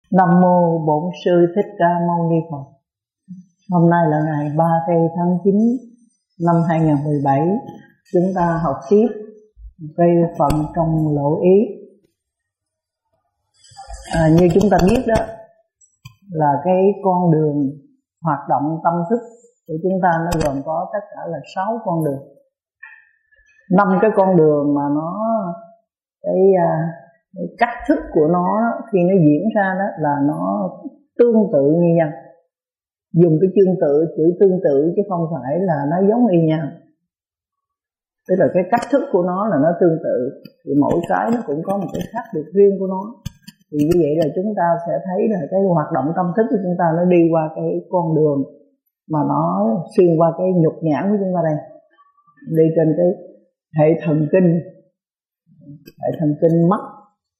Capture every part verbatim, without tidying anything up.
Nam mô Bổn Sư Thích Ca Mâu Ni Phật. Hôm nay là ngày ba tây tháng chín năm hai nghìn không trăm mười bảy. Chúng ta học tiếp cây phận trong lộ ý. À, như chúng ta biết đó, là cái con đường hoạt động tâm thức của chúng ta nó gồm có tất cả là sáu con đường. Năm cái con đường mà nó cái, cái cách thức của nó khi nó diễn ra đó là nó tương tự như nhau. Dùng cái tương tự, chữ tương tự chứ không phải là nó giống y nhau. Tức là cái cách thức của nó là nó tương tự, thì mỗi cái nó cũng có một cái khác biệt riêng của nó. Thì như vậy là chúng ta sẽ thấy là cái hoạt động tâm thức của chúng ta nó đi qua cái con đường mà nó xuyên qua cái nhục nhãn của chúng ta đây, đi trên cái hệ thần kinh, hệ thần kinh mắt.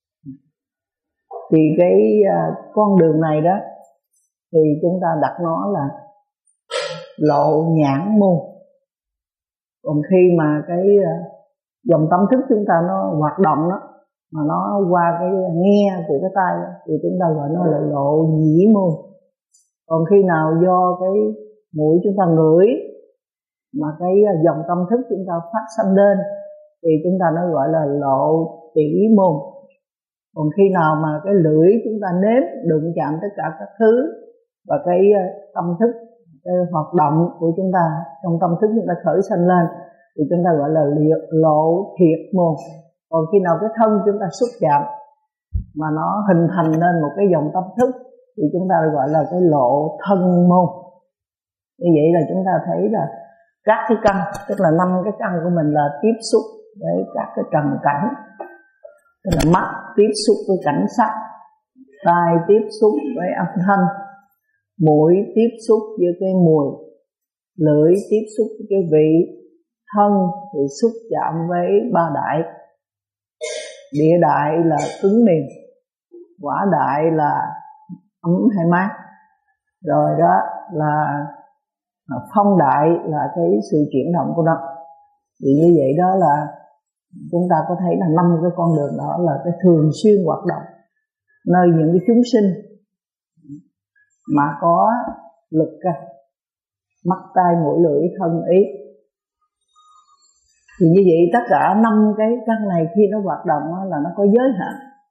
Thì cái uh, con đường này đó thì chúng ta đặt nó là lộ nhãn môn. Còn khi mà cái uh, dòng tâm thức chúng ta nó hoạt động đó, mà nó qua cái nghe của cái tai đó, thì chúng ta gọi nó là lộ nhĩ môn. Còn khi nào do cái mũi chúng ta ngửi mà cái dòng tâm thức chúng ta phát sanh lên thì chúng ta nó gọi là lộ tỷ môn. Còn khi nào mà cái lưỡi chúng ta nếm đụng chạm tất cả các thứ và cái tâm thức, cái hoạt động của chúng ta trong tâm thức chúng ta khởi sanh lên thì chúng ta gọi là lộ thiệt môn. Còn khi nào cái thân chúng ta xúc chạm mà nó hình thành nên một cái dòng tâm thức thì chúng ta gọi là cái lộ thân môn. Như vậy là chúng ta thấy là các cái căn, tức là năm cái căn của mình là tiếp xúc với các cái trần cảnh. Tức là mắt tiếp xúc với cảnh sắc, tai tiếp xúc với âm thanh, mũi tiếp xúc với cái mùi, lưỡi tiếp xúc với cái vị, thân thì xúc chạm với ba đại. Địa đại là cứng mềm, quả đại là ấm hay mát, rồi đó là phong đại là cái sự chuyển động của nó. Thì như vậy đó là chúng ta có thấy là năm cái con đường đó là cái thường xuyên hoạt động nơi những cái chúng sinh mà có lực căn, mắt tai mũi lưỡi thân ý. Thì như vậy tất cả năm cái căn này khi nó hoạt động là nó có giới hạn.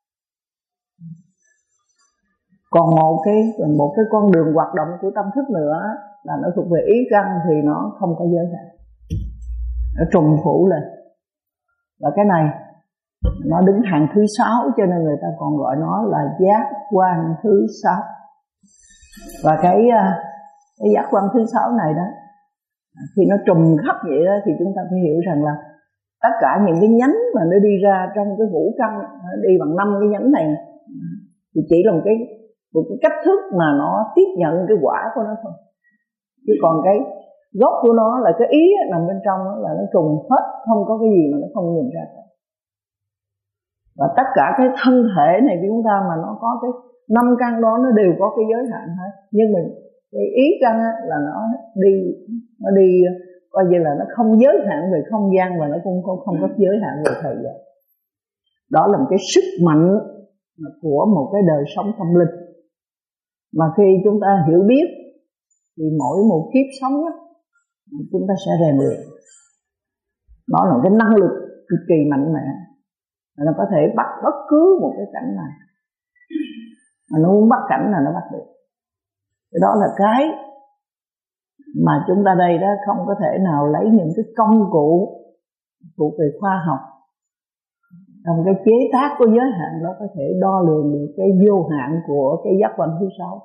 Còn một cái một cái con đường hoạt động của tâm thức nữa là nó thuộc về ý căn thì nó không có giới hạn, nó trùng phủ lên. Và cái này nó đứng hàng thứ sáu, cho nên người ta còn gọi nó là giác quan thứ sáu. Và cái cái giác quan thứ sáu này đó, khi nó trùng khắp vậy đó thì chúng ta phải hiểu rằng là tất cả những cái nhánh mà nó đi ra trong cái vũ căn, nó đi bằng năm cái nhánh này thì chỉ là một cái một cái cách thức mà nó tiếp nhận cái quả của nó thôi. Chứ còn cái gốc của nó là cái ý nằm bên trong đó, là nó trùng hết, không có cái gì mà nó không nhìn ra cả. Và tất cả cái thân thể này của chúng ta mà nó có cái năm căn đó nó đều có cái giới hạn hết. Nhưng mình cái ý căn là nó đi nó đi coi như là nó không giới hạn về không gian và nó cũng không, không có giới hạn về thời gian. Đó là một cái sức mạnh của một cái đời sống tâm linh mà khi chúng ta hiểu biết thì mỗi một kiếp sống đó, chúng ta sẽ rèn luyện. Đó là cái năng lực cực kỳ mạnh mẽ, nó có thể bắt bất cứ một cái cảnh này, mà nó muốn bắt cảnh là nó bắt được. Cái đó là cái mà chúng ta đây đó không có thể nào lấy những cái công cụ thuộc về khoa học trong cái chế tác có giới hạn đó có thể đo lường được cái vô hạn của cái giác quan thứ sáu.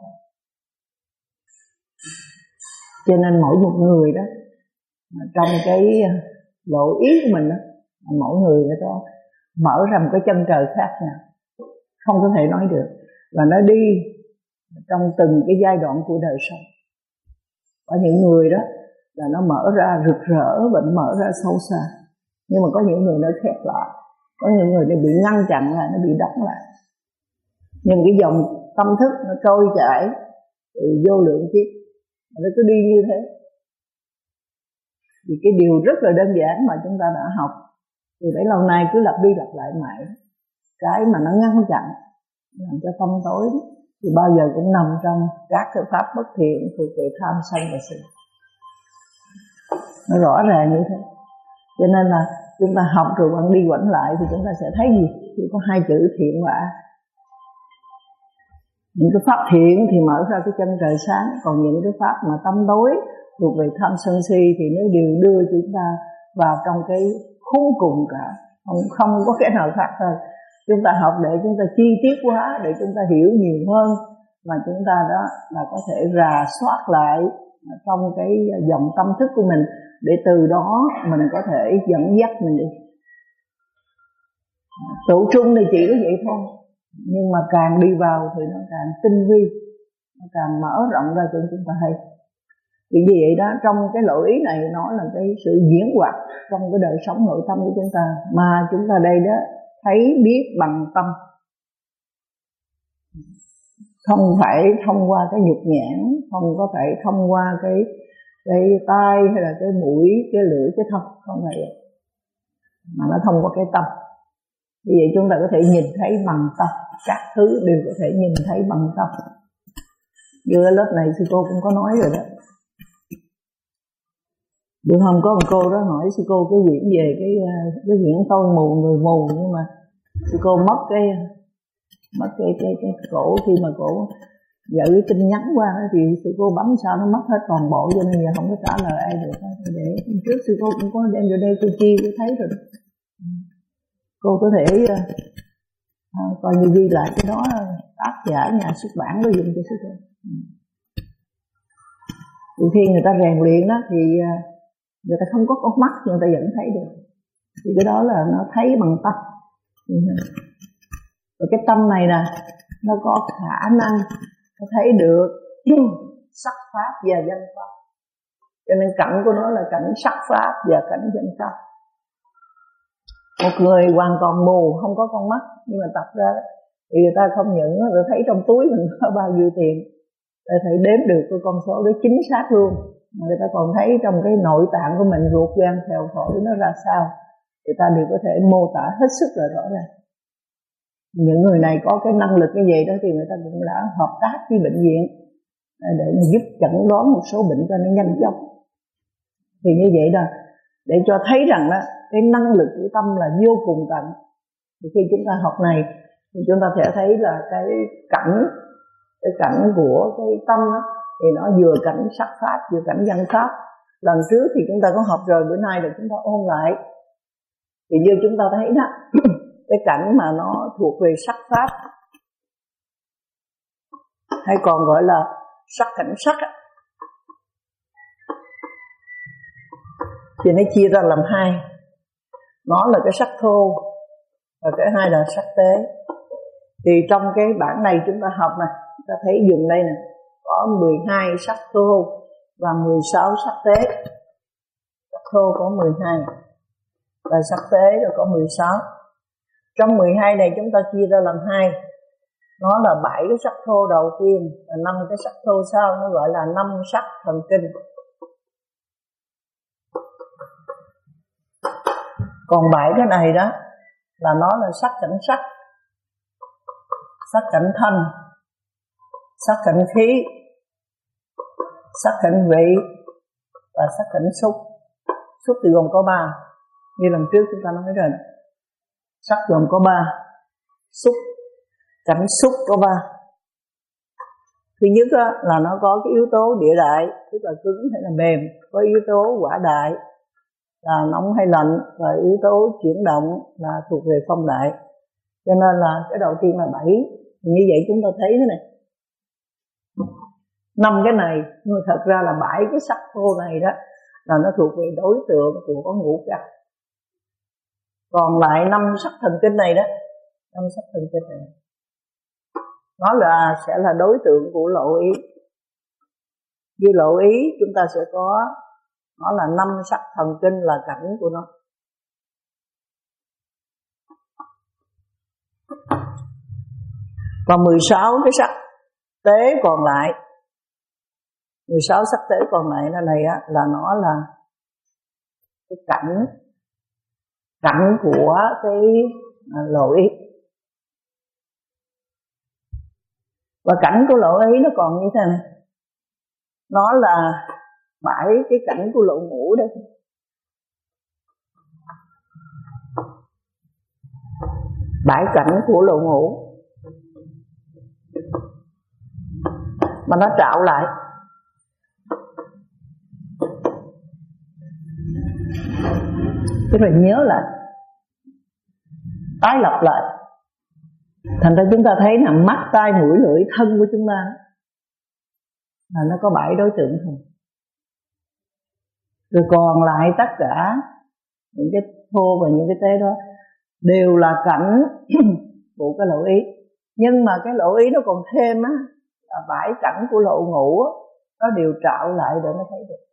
Cho nên mỗi một người đó trong cái lộ ý của mình đó, mỗi người người ta mở ra một cái chân trời khác nhau, không có thể nói được. Và nó đi trong từng cái giai đoạn của đời sống. Có những người đó là nó mở ra rực rỡ và nó mở ra sâu xa, nhưng mà có những người nó khép lại, có những người nó bị ngăn chặn lại, nó bị đóng lại. Nhưng cái dòng tâm thức nó trôi chảy từ vô lượng kiếp, nó cứ đi như thế. Thì cái điều rất là đơn giản mà chúng ta đã học từ bấy lâu nay cứ lặp đi lặp lại mãi, cái mà nó ngăn chặn làm cho tâm tối thì bao giờ cũng nằm trong các cái pháp bất thiện thuộc về tham sân và si. Nó rõ ràng như thế. Cho nên là chúng ta học rồi quẩn đi quẩn lại thì chúng ta sẽ thấy gì? Chỉ có hai chữ thiện và ác. Những cái pháp thiện thì mở ra cái chân trời sáng, còn những cái pháp mà tâm tối thuộc về tham sân si thì nó đều đưa chúng ta vào trong cái khốn cùng cả, không, không có cái nào khác hơn. Chúng ta học để chúng ta chi tiết hóa, để chúng ta hiểu nhiều hơn, mà chúng ta đó là có thể rà soát lại trong cái dòng tâm thức của mình, để từ đó mình có thể dẫn dắt mình đi. Trụ trung thì chỉ có vậy thôi, nhưng mà càng đi vào thì nó càng tinh vi, nó càng mở rộng ra cho chúng ta hay. Vì vậy đó, trong cái lỗi ý này nó là cái sự diễn hoạt trong cái đời sống nội tâm của chúng ta, mà chúng ta đây đó thấy biết bằng tâm, không phải thông qua cái nhục nhãn, không có phải thông qua cái cái tai hay là cái mũi, cái lưỡi, cái thân, không phải vậy, mà nó thông qua cái tâm. Vì vậy chúng ta có thể nhìn thấy bằng tâm, các thứ đều có thể nhìn thấy bằng tâm. Như ở lớp này sư cô cũng có nói rồi đó. Bữa hôm có một cô đó hỏi sư cô cái quyển về cái cái quyển tôi mù người mù, nhưng mà sư cô mất cái mất cái cái cái cổ khi mà cổ gửi cái tin nhắn qua đó, thì sư cô bấm sao nó mất hết toàn bộ, cho nên giờ không có trả lời ai được. Để trước sư cô cũng có đem vô đây cô chi cô thấy rồi. Cô có thể à, coi như ghi lại cái đó, tác giả nhà xuất bản có dùng cho sư cô. Thì khi người ta rèn luyện đó thì người ta không có con mắt, người ta vẫn thấy được. Thì cái đó là nó thấy bằng tâm. Và cái tâm này nè, nó có khả năng nó thấy được sắc pháp và danh pháp. Cho nên cảnh của nó là cảnh sắc pháp và cảnh danh pháp. Một người hoàn toàn mù, không có con mắt, nhưng mà tập ra thì người ta không những người thấy trong túi mình có bao nhiêu tiền, người ta thấy đếm được cái con số đó chính xác luôn, mà người ta còn thấy trong cái nội tạng của mình, ruột gan phèo phổi nó ra sao, người ta đều có thể mô tả hết sức là rõ ràng. Những người này có cái năng lực như vậy đó thì người ta cũng đã hợp tác với bệnh viện để mà giúp chẩn đoán một số bệnh cho nó nhanh chóng. Thì như vậy đó, để cho thấy rằng đó, cái năng lực của tâm là vô cùng tận. Thì khi chúng ta học này thì chúng ta sẽ thấy là cái cảnh cái cảnh của cái tâm đó, thì nó vừa cảnh sắc pháp vừa cảnh văn pháp. Lần trước thì chúng ta có học rồi, bữa nay là chúng ta ôn lại. Thì như chúng ta thấy đó, cái cảnh mà nó thuộc về sắc pháp, hay còn gọi là sắc cảnh sắc á, thì nó chia ra làm hai. Nó là cái sắc thô và cái hai là sắc tế. Thì trong cái bản này chúng ta học nè, chúng ta thấy dùng đây nè, có mười hai sắc thô và mười sáu sắc tế. Sắc thô có mười hai và sắc tế rồi có mười sáu. Trong mười hai này chúng ta chia ra làm hai. Nó là bảy cái sắc thô đầu tiên và năm cái sắc thô sau, nó gọi là năm sắc thần kinh. Còn bảy cái này đó là nó là sắc cảnh sắc, sắc cảnh thanh, sắc cảnh khí, sắc cảnh vị và sắc cảnh xúc. Xúc thì gồm có ba, như lần trước chúng ta nói rồi. Sắc gồm có ba, xúc, cảnh xúc có ba. Thứ nhất á, là nó có cái yếu tố địa đại, tức là cứng hay là mềm. Có yếu tố quả đại là nóng hay lạnh, và yếu tố chuyển động là thuộc về phong đại. Cho nên là cái đầu tiên là bảy. Như vậy chúng ta thấy thế này, năm cái này, nhưng mà thật ra là bảy cái sắc thô này đó là nó thuộc về đối tượng của ngũ căn. Còn lại năm sắc thần kinh này đó, năm sắc thần kinh này nó là sẽ là đối tượng của lộ ý. Như lộ ý chúng ta sẽ có, nó là năm sắc thần kinh là cảnh của nó. Còn mười sáu cái sắc tế còn lại, mười sáu sắc tế còn lại là này á, là nó là cái cảnh cảnh của cái lộ ý. Và cảnh của lộ ý nó còn như thế này, nó là bảy cái cảnh của lộ ngũ đấy. Bảy cảnh của lộ ngũ mà nó trạo lại. Tức là nhớ lại, tái lập lại. Thành ra chúng ta thấy là mắt, tai, mũi, lưỡi, thân của chúng ta là nó có bảy đối tượng thôi. Rồi còn lại tất cả những cái thô và những cái tế đó đều là cảnh của cái lộ ý. Nhưng mà cái lộ ý nó còn thêm á, là bảy cảnh của lộ ngũ á, nó đều trạo lại để nó thấy được.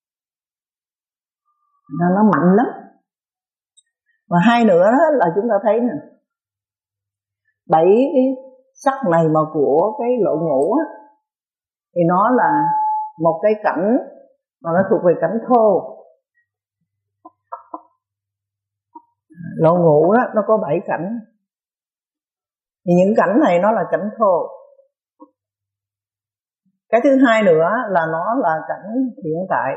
Nên nó mạnh lắm. Và hai nữa là chúng ta thấy nè, bảy cái sắc này mà của cái lộ ngũ á, thì nó là một cái cảnh mà nó thuộc về cảnh thô. Lộ ngũ đó, nó có bảy cảnh. Thì những cảnh này nó là cảnh thô. Cái thứ hai nữa là nó là cảnh hiện tại,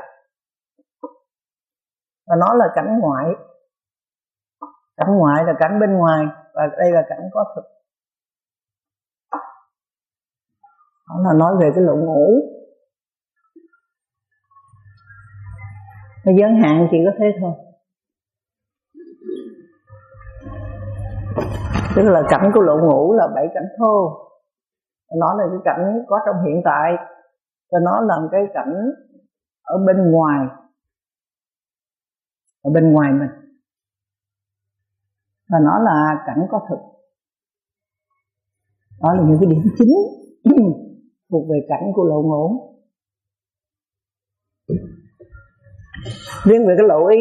và nó là cảnh ngoại. Cảnh ngoại là cảnh bên ngoài, và đây là cảnh có thực. Đó là nói về cái lộ ngũ. Cái giới hạn chỉ có thế thôi. Tức là cảnh của lộ ngũ là bảy cảnh thô, nó là cái cảnh có trong hiện tại, và nó là cái cảnh ở bên ngoài, ở bên ngoài mình, và nó là cảnh có thực. Đó là những cái điểm chính thuộc về cảnh của lộ ngũ. Riêng về cái lộ ý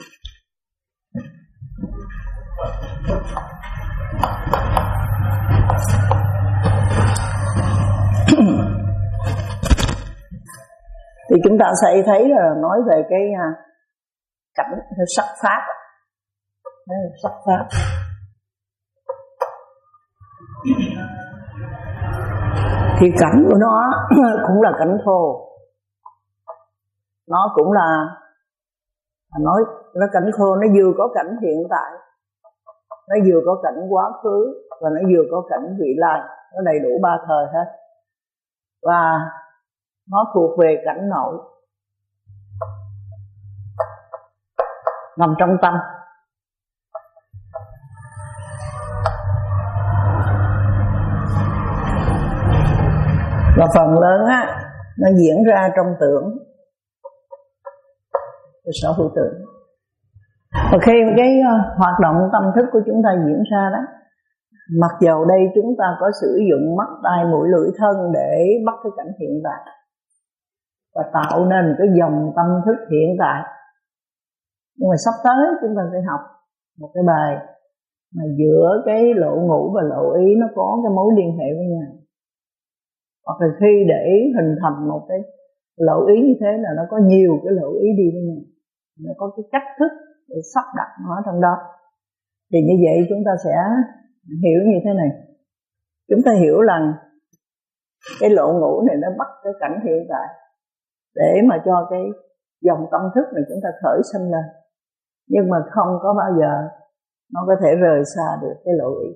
thì chúng ta sẽ thấy là nói về cái cảnh sắc pháp. Đấy là sắc pháp. Thì cảnh của nó cũng là cảnh thô. Nó cũng là nói nó cảnh thô, nó vừa có cảnh hiện tại, nó vừa có cảnh quá khứ, và nó vừa có cảnh vị lai. Nó đầy đủ ba thời hết. Và nó thuộc về cảnh nội, nằm trong tâm. Và phần lớn á, nó diễn ra trong tưởng, cái sở hữu tưởng. Và khi cái hoạt động tâm thức của chúng ta diễn ra đó, mặc dầu đây chúng ta có sử dụng mắt, tai, mũi, lưỡi, thân để bắt cái cảnh hiện tại và tạo nên cái dòng tâm thức hiện tại, nhưng mà sắp tới chúng ta sẽ học một cái bài mà giữa cái lộ ngũ và lộ ý nó có cái mối liên hệ với nhau. Hoặc là khi để hình thành một cái lộ ý như thế là nó có nhiều cái lộ ý đi với nhau, nó có cái cách thức để sắp đặt nó trong đó. Thì như vậy chúng ta sẽ hiểu như thế này. Chúng ta hiểu rằng cái lộ ngũ này nó bắt cái cảnh hiện tại để mà cho cái dòng tâm thức này chúng ta khởi sinh lên, nhưng mà không có bao giờ nó có thể rời xa được cái lộ ý.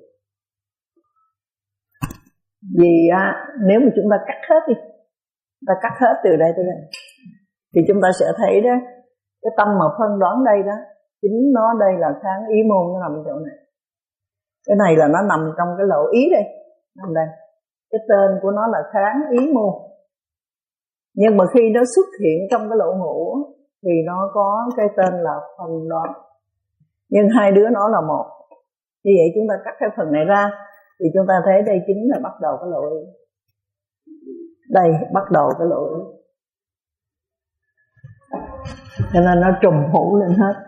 Vì á, nếu mà chúng ta cắt hết đi, chúng ta cắt hết từ đây tới đây, thì chúng ta sẽ thấy đó, cái tâm mà phân đoán đây đó, chính nó đây là kháng ý môn, nó nằm chỗ này. Cái này là nó nằm trong cái lộ ý đây, nằm đây. Cái tên của nó là kháng ý môn. Nhưng mà khi nó xuất hiện trong cái lộ ngũ thì nó có cái tên là phân đoán. Nhưng hai đứa nó là một. Như vậy chúng ta cắt cái phần này ra thì chúng ta thấy đây chính là bắt đầu cái lộ ý. Đây bắt đầu cái lộ ý. Cho nên nó trùng hữu lên hết.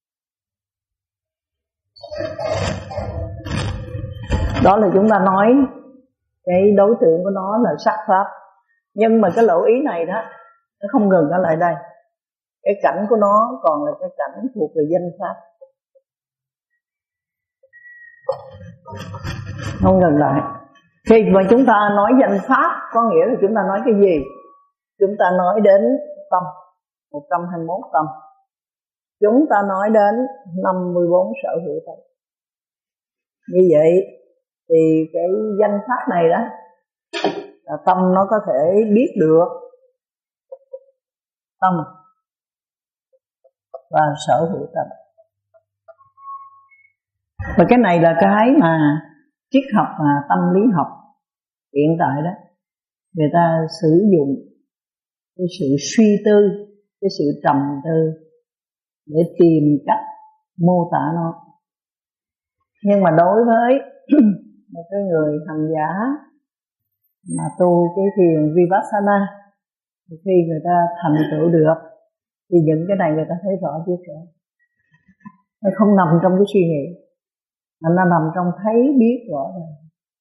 Đó là chúng ta nói cái đối tượng của nó là sắc pháp. Nhưng mà cái lộ ý này đó, nó không ngừng ở lại đây. Cái cảnh của nó còn là cái cảnh thuộc về danh pháp, không ngừng lại. Khi mà chúng ta nói danh pháp có nghĩa là chúng ta nói cái gì? Chúng ta nói đến tâm, một trăm hai mươi mốt tâm. Chúng ta nói đến năm mươi bốn sở hữu tâm. Như vậy thì cái danh pháp này đó là tâm nó có thể biết được tâm và sở hữu tâm. Và cái này là cái mà triết học và tâm lý học hiện tại đó người ta sử dụng cái sự suy tư, cái sự trầm tư để tìm cách mô tả nó. Nhưng mà đối với một cái người hành giả mà tu cái thiền Vipassana, khi người ta thành tựu được thì những cái này người ta thấy rõ biết rõ. Nó không nằm trong cái suy nghĩ, mà nó nằm trong thấy biết rõ ràng.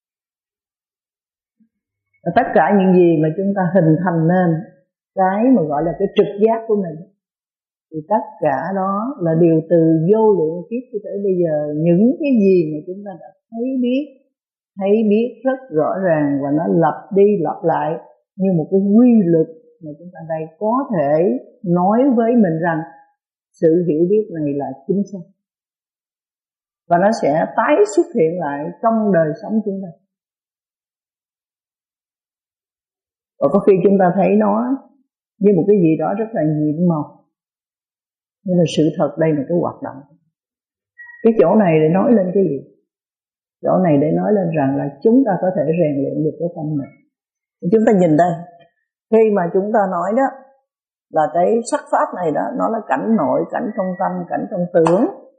Và tất cả những gì mà chúng ta hình thành nên cái mà gọi là cái trực giác của mình, thì tất cả đó là điều từ vô lượng kiếp cho tới bây giờ. Những cái gì mà chúng ta đã thấy biết, thấy biết rất rõ ràng, và nó lặp đi lặp lại như một cái quy luật mà chúng ta đây có thể nói với mình rằng sự hiểu biết này là chính xác, và nó sẽ tái xuất hiện lại trong đời sống chúng ta. Và có khi chúng ta thấy nó như một cái gì đó rất là nhiệm màu, nhưng mà sự thật đây là cái hoạt động. Cái chỗ này để nói lên cái gì? Chỗ này để nói lên rằng là chúng ta có thể rèn luyện được cái tâm mình. Chúng ta nhìn đây, khi mà chúng ta nói đó là cái sắc pháp này đó, nó là cảnh nội, cảnh trong tâm, cảnh trong tưởng,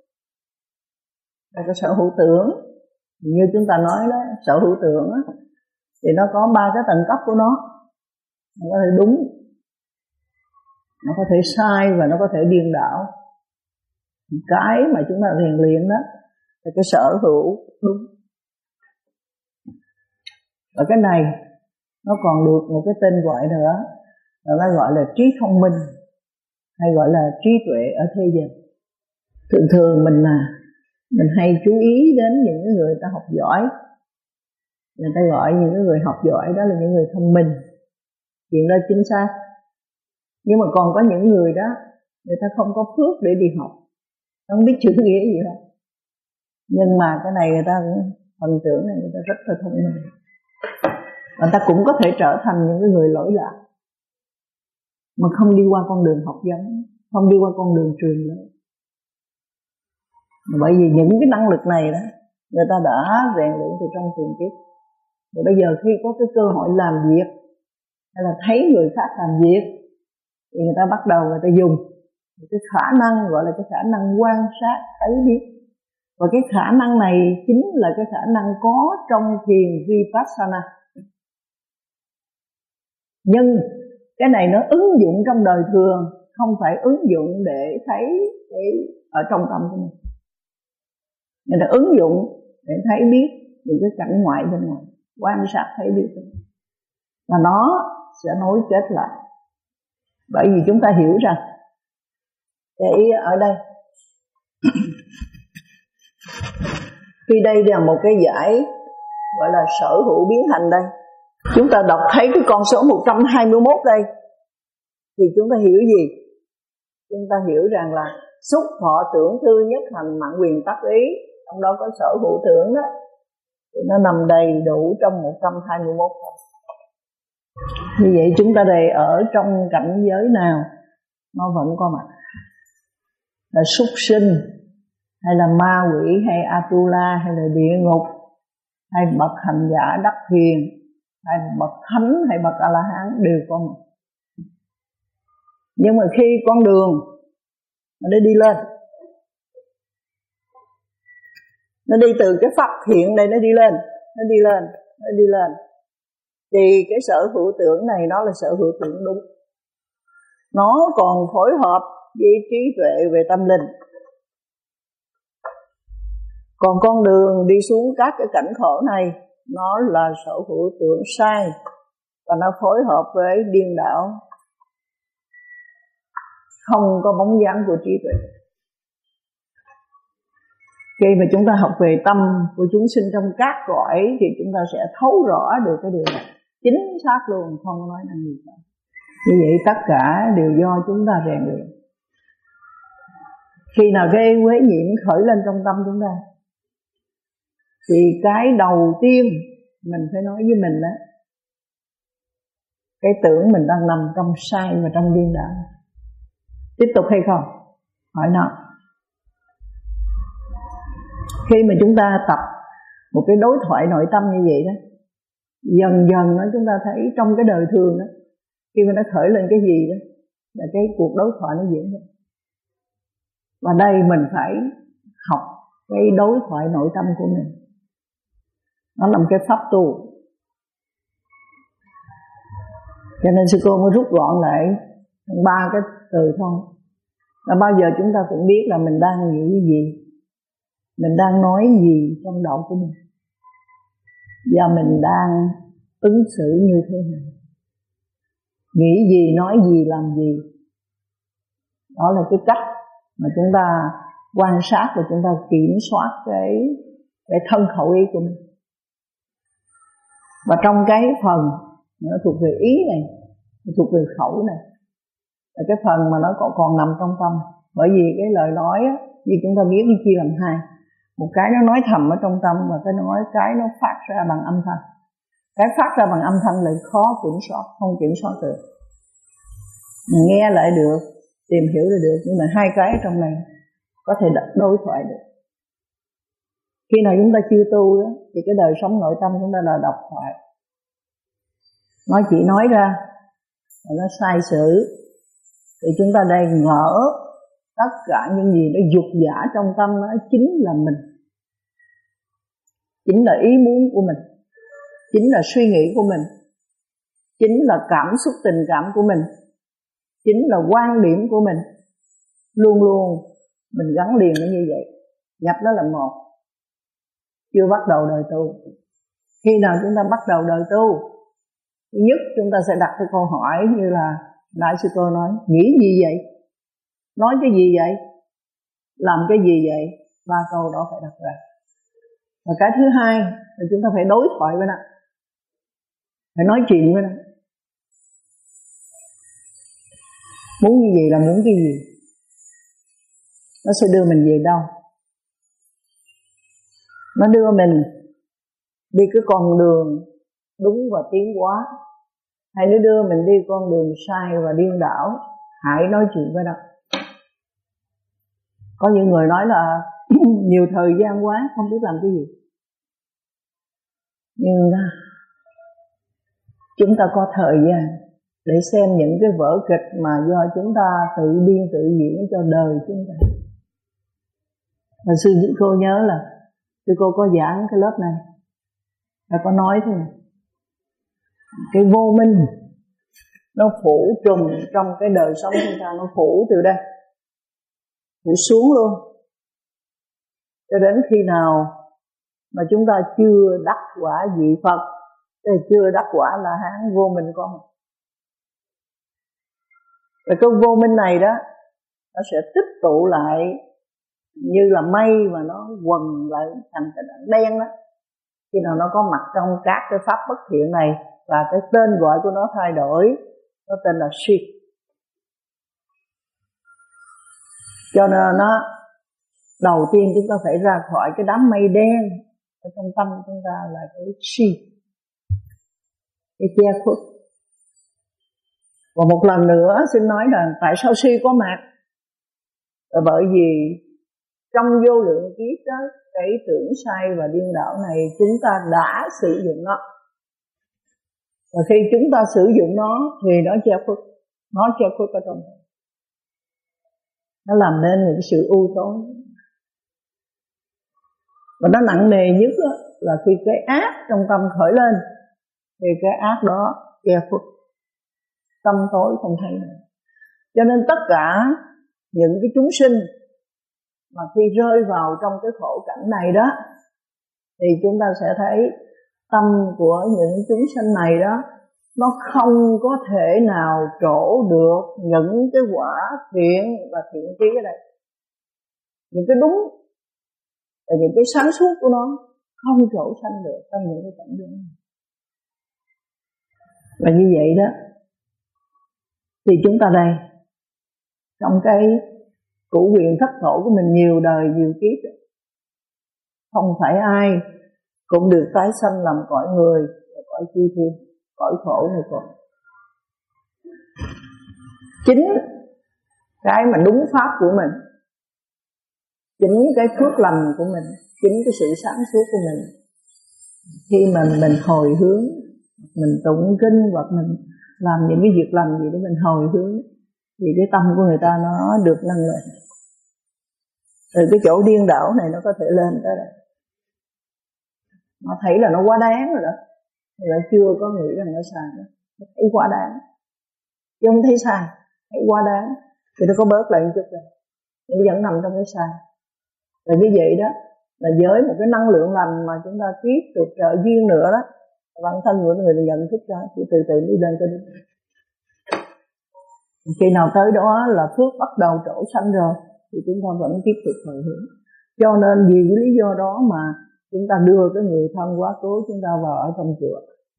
là cái sở hữu tưởng. Như chúng ta nói đó, sở hữu tưởng đó, thì nó có ba cái tầng cấp của nó. Nó có thể đúng, nó có thể sai, và nó có thể điên đảo. Cái mà chúng ta rèn luyện đó là cái sở hữu đúng. Và cái này nó còn được một cái tên gọi nữa, là nó gọi là trí thông minh, hay gọi là trí tuệ ở thế gian. Thường thường mình là mình hay chú ý đến những người ta học giỏi, người ta gọi những người học giỏi đó là những người thông minh. Chuyện đó chính xác. Nhưng mà còn có những người đó, người ta không có phước để đi học, không biết chữ nghĩa gì hết, nhưng mà cái này người ta cũng phần tưởng này người ta rất là thông minh. Người ta cũng có thể trở thành những cái người lỗi lạc, mà không đi qua con đường học vấn, không đi qua con đường truyền nữa. Bởi vì những cái năng lực này đó người ta đã rèn luyện từ trong tiền kiếp. Và bây giờ khi có cái cơ hội làm việc, hay là thấy người khác làm việc, thì người ta bắt đầu người ta dùng cái khả năng gọi là cái khả năng quan sát thấy biết. Và cái khả năng này chính là cái khả năng có trong thiền Vipassana. Nhưng cái này nó ứng dụng trong đời thường, không phải ứng dụng để thấy cái ở trong tâm của mình. Người ta ứng dụng để thấy biết những cái cảnh ngoại bên ngoài, quan sát thấy biết, và nó sẽ nối kết lại. Bởi vì chúng ta hiểu rằng cái ở đây khi đây là một cái giải gọi là sở hữu biến thành đây, chúng ta đọc thấy cái con số một trăm hai mươi mốt đây, thì chúng ta hiểu gì? Chúng ta hiểu rằng là xúc thọ tưởng tư nhất hành mạng quyền tác ý, trong đó có sở hữu tưởng đó, thì nó nằm đầy đủ trong một trăm hai mươi mốt. Như vậy chúng ta đây ở trong cảnh giới nào nó vẫn có mặt, là súc sinh, hay là ma quỷ, hay Atula, hay là địa ngục, hay bậc hành giả đắc thiền, hay bậc thánh, hay bậc A La Hán đều có mặt. Nhưng mà khi con đường nó đi lên, nó đi từ cái pháp thiện đây, nó đi lên, nó đi lên, nó đi lên, thì cái sở hữu tưởng này nó là sở hữu tưởng đúng. Nó còn phối hợp với trí tuệ về tâm linh. Còn con đường đi xuống các cái cảnh khổ này, nó là sở hữu tưởng sai, và nó phối hợp với điên đảo, không có bóng dáng của trí tuệ. Khi mà chúng ta học về tâm của chúng sinh trong các cõi thì chúng ta sẽ thấu rõ được cái điều này chính xác luôn, không nói năng gì cả. Như vậy tất cả đều do chúng ta rèn luyện. Khi nào cái uế nhiễm khởi lên trong tâm chúng ta thì cái đầu tiên mình phải nói với mình đó, cái tưởng mình đang nằm trong sai và trong điên đảo. Tiếp tục hay không? Hỏi nào. Khi mà chúng ta tập một cái đối thoại nội tâm như vậy đó, dần dần đó chúng ta thấy trong cái đời thường đó, khi mà nó khởi lên cái gì đó là cái cuộc đối thoại nó diễn ra. Và đây mình phải học cái đối thoại nội tâm của mình. Nó là một cái pháp tu. Cho nên sư cô mới rút gọn lại ba cái từ thôi. Là bao giờ chúng ta cũng biết là mình đang nghĩ gì, mình đang nói gì trong đầu của mình, và mình đang ứng xử như thế nào, nghĩ gì, nói gì, làm gì. Đó là cái cách mà chúng ta quan sát và chúng ta kiểm soát cái, cái thân khẩu ý của mình. Và trong cái phần nó thuộc về ý này, nó thuộc về khẩu này, là cái phần mà nó còn, còn nằm trong tâm. Bởi vì cái lời nói á, như chúng ta biết nó chia làm hai. Một cái nó nói thầm ở trong tâm, và cái nói cái nó phát ra bằng âm thanh. Cái phát ra bằng âm thanh lại khó kiểm soát, không kiểm soát được. Mình nghe lại được, tìm hiểu lại được, nhưng mà hai cái ở trong này có thể đối thoại được. Khi nào chúng ta chưa tu đó, thì cái đời sống nội tâm chúng ta là độc thoại. Nó chỉ nói ra và nó sai sự, thì chúng ta đây ngỡ tất cả những gì nó dục giả trong tâm nó chính là mình, chính là ý muốn của mình, chính là suy nghĩ của mình, chính là cảm xúc tình cảm của mình, chính là quan điểm của mình. Luôn luôn mình gắn liền nó như vậy, nhập nó là một. Chưa bắt đầu đời tu. Khi nào chúng ta bắt đầu đời tu, thứ nhất chúng ta sẽ đặt cái câu hỏi như là Đại sư cô nói, nghĩ gì vậy? Nói cái gì vậy? Làm cái gì vậy? Ba câu đó phải đặt ra. Và cái thứ hai là chúng ta phải đối thoại với nó, phải nói chuyện với nó. Muốn như vậy là muốn cái gì? Nó sẽ đưa mình về đâu? Nó đưa mình đi cái con đường đúng và tiến hóa, hay nó đưa mình đi con đường sai và điên đảo? Hãy nói chuyện với nó. Có những người nói là nhiều thời gian quá không biết làm cái gì, nhưng chúng ta có thời gian để xem những cái vở kịch mà do chúng ta tự biên tự diễn cho đời chúng ta. Và sư cô nhớ là sư cô có giảng cái lớp này, và có nói thế này, cái vô minh nó phủ trùm trong cái đời sống chúng ta, nó phủ từ đây phủ xuống luôn, cho đến khi nào mà chúng ta chưa đắc quả vị Phật, chưa đắc quả là hán vô minh có. Và cái vô minh này đó, nó sẽ tích tụ lại như là mây mà nó quần lại thành cái đen đó. Khi nào nó có mặt trong các cái pháp bất thiện này, và cái tên gọi của nó thay đổi, nó tên là si. Cho nên nó đầu tiên chúng ta phải ra khỏi cái đám mây đen ở trong tâm chúng ta là cái si, cái che khuất. Và một lần nữa xin nói là tại sao si có mặt? Là bởi vì trong vô lượng kiếp đó, cái tưởng sai và điên đảo này chúng ta đã sử dụng nó. Và khi chúng ta sử dụng nó thì nó che khuất, nó che khuất ở trong này. Nó làm nên những sự u tối. Và nó nặng nề nhất là khi cái ác trong tâm khởi lên, thì cái ác đó che khuất, tâm tối không thấy nữa. Cho nên tất cả những cái chúng sinh mà khi rơi vào trong cái khổ cảnh này đó, thì chúng ta sẽ thấy tâm của những chúng sinh này đó, nó không có thể nào trổ được những cái quả thiện và thiện trí ở đây. Những cái đúng Tại vì cái sáng suốt của nó không chỗ sanh được trong những cái cảnh giới này. Và như vậy đó thì chúng ta đây trong cái củ quyền thất thổ của mình nhiều đời nhiều kiếp, không phải ai cũng được tái sanh làm cõi người, cõi chư thiên, cõi khổ này còn. Chính cái mà đúng pháp của mình, chính cái phước lành của mình, chính cái sự sáng suốt của mình, khi mà mình hồi hướng, mình tụng kinh hoặc mình làm những cái việc lành gì đó mình hồi hướng, thì cái tâm của người ta nó được nâng lên. Từ cái chỗ điên đảo này nó có thể lên tới đây. Nó thấy là nó quá đáng rồi đó, thì nó chưa có nghĩ rằng nó sai đó. Nó thấy quá đáng, chứ không thấy sai, thấy quá đáng thì nó có bớt lại một chút rồi, nhưng vẫn nằm trong cái sai. Rồi như vậy đó là với một cái năng lượng lành mà chúng ta tiếp được trợ duyên nữa đó, bản thân của người nhận thức ra thì từ từ đi lên tới đi. Khi nào tới đó là phước bắt đầu trổ sanh rồi thì chúng ta vẫn tiếp tục hồi hướng. Cho nên vì cái lý do đó mà chúng ta đưa cái người thân quá cố chúng ta vào ở trong chùa.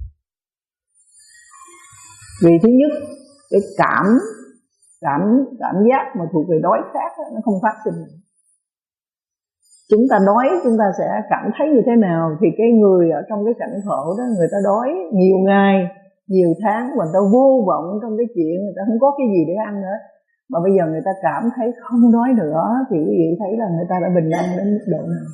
Vì thứ nhất, cái cảm cảm cảm giác mà thuộc về đói khát đó, nó không phát sinh. Chúng ta đói chúng ta sẽ cảm thấy như thế nào, thì cái người ở trong cái cảnh khổ đó, người ta đói nhiều ngày, nhiều tháng và người ta vô vọng trong cái chuyện người ta không có cái gì để ăn nữa, mà bây giờ người ta cảm thấy không đói nữa thì quý vị thấy là người ta đã bình an đến mức độ nào.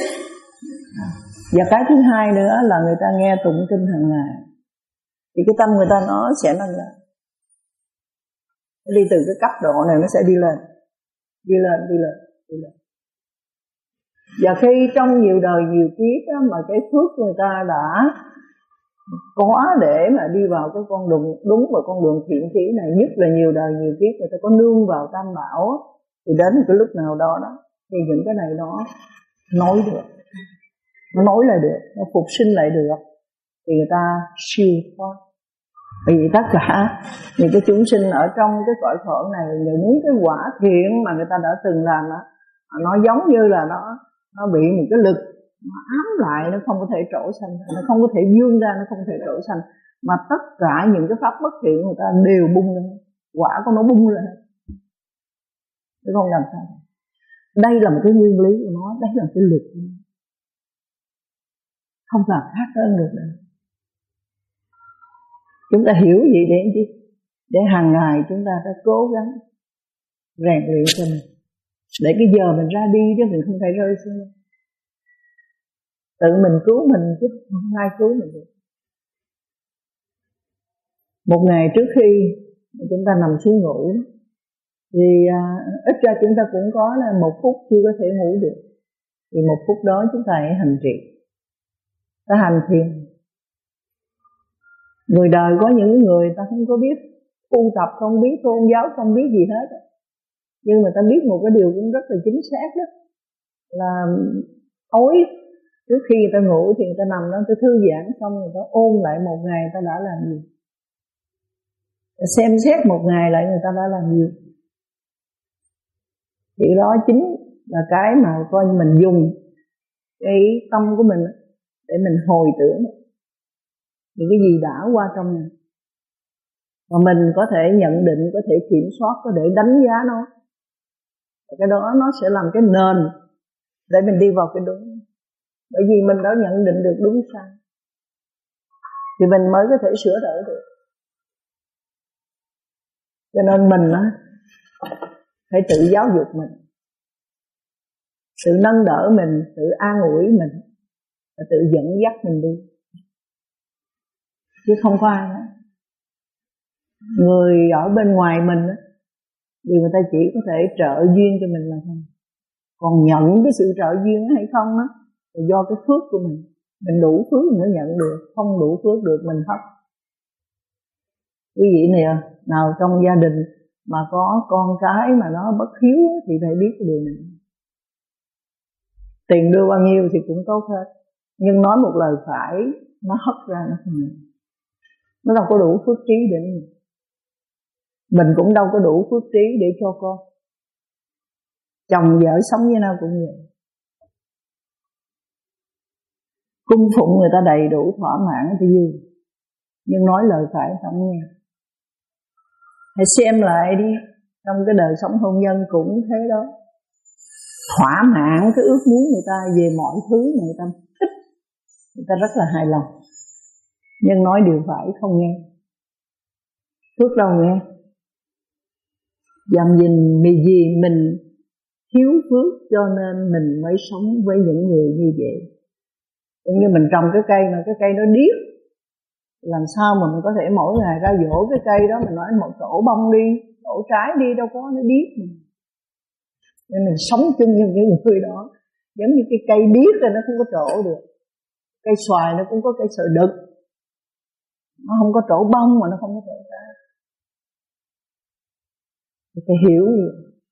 Và cái thứ hai nữa là người ta nghe tụng kinh hàng ngày thì cái tâm người ta nó sẽ nâng lên, đi từ cái cấp độ này nó sẽ đi lên, đi lên, đi lên, đi lên. Và khi trong nhiều đời nhiều kiếp đó, mà cái phước người ta đã có để mà đi vào cái con đường đúng và con đường thiện chí này, nhất là nhiều đời nhiều kiếp người ta có nương vào Tam Bảo, thì đến cái lúc nào đó đó thì những cái này nó nối được, nó nối lại được, nó phục sinh lại được, thì người ta siêu thoát. Bởi vì tất cả những cái chúng sinh ở trong cái cõi khổ này, những cái quả thiện mà người ta đã từng làm đó, nó giống như là nó nó bị một cái lực nó ám lại, nó không có thể trổ sanh, nó không có thể vươn ra, nó không thể trổ sanh, mà tất cả những cái pháp bất thiện người ta đều bung lên, quả của nó bung lên, chứ không làm sao. Đây là một cái nguyên lý của nó, đây là một cái lực, không làm khác hơn được nữa. Chúng ta hiểu gì để chứ? Để hàng ngày chúng ta phải cố gắng rèn luyện cho mình, để cái giờ mình ra đi chứ mình không phải rơi xuống. Tự mình cứu mình chứ không ai cứu mình được. Một ngày trước khi chúng ta nằm xuống ngủ thì à, ít ra chúng ta cũng có là một phút chưa có thể ngủ được, thì một phút đó chúng ta hãy hành trì, ta hành thiền. Người đời có những người ta không có biết tu tập, không biết tôn giáo, không biết gì hết, nhưng mà ta biết một cái điều cũng rất là chính xác đó, là tối trước khi người ta ngủ thì người ta nằm đó, người ta thư giãn xong người ta ôn lại một ngày người ta đã làm gì, xem xét một ngày lại người ta đã làm gì. Thì đó chính là cái mà coi mình dùng cái tâm của mình để mình hồi tưởng những cái gì đã qua trong mình, mà mình có thể nhận định, có thể kiểm soát, có thể đánh giá nó. Và cái đó nó sẽ làm cái nền để mình đi vào cái đúng. Bởi vì mình đã nhận định được đúng sai thì mình mới có thể sửa đổi được. Cho nên mình á phải tự giáo dục mình, tự nâng đỡ mình, tự an ủi mình, và tự dẫn dắt mình đi, chứ không có ai nữa. Người ở bên ngoài mình á thì người ta chỉ có thể trợ duyên cho mình mà thôi. Còn nhận cái sự trợ duyên hay không á là do cái phước của mình. Mình đủ phước mình mới nhận được, không đủ phước được mình thấp. Quý vị này nào trong gia đình mà có con cái mà nó bất hiếu thì phải biết cái điều này. Tiền đưa bao nhiêu thì cũng tốt hết, nhưng nói một lời phải nó hất ra nó không nhận. Nó đâu có đủ phước trí để mình. Mình cũng đâu có đủ phước trí để cho con. Chồng vợ sống với nhau cũng vậy. cung phụng người ta đầy đủ thỏa mãn thì vui, nhưng nói lời phải không nghe. Hãy xem lại đi, trong cái đời sống hôn nhân cũng thế đó. Thỏa mãn cái ước muốn người ta về mọi thứ mà người ta thích, người ta rất là hài lòng, nhưng nói điều phải không nghe. Phước đâu nghe. Dầm nhìn vì gì mình thiếu phước cho nên mình mới sống với những người như vậy. Giống như mình trồng cái cây mà cái cây nó điếc, làm sao mà mình có thể mỗi ngày ra dỗ cái cây đó, mình nói một tổ bông đi, tổ trái đi, đâu có, nó điếc mà. Nên mình sống chung với những người đó, giống như cái cây điếc rồi nó không có trổ được. Cây xoài nó cũng có cây sợi đực, nó không có trổ bông mà nó không có trổ trái. Thì phải hiểu gì?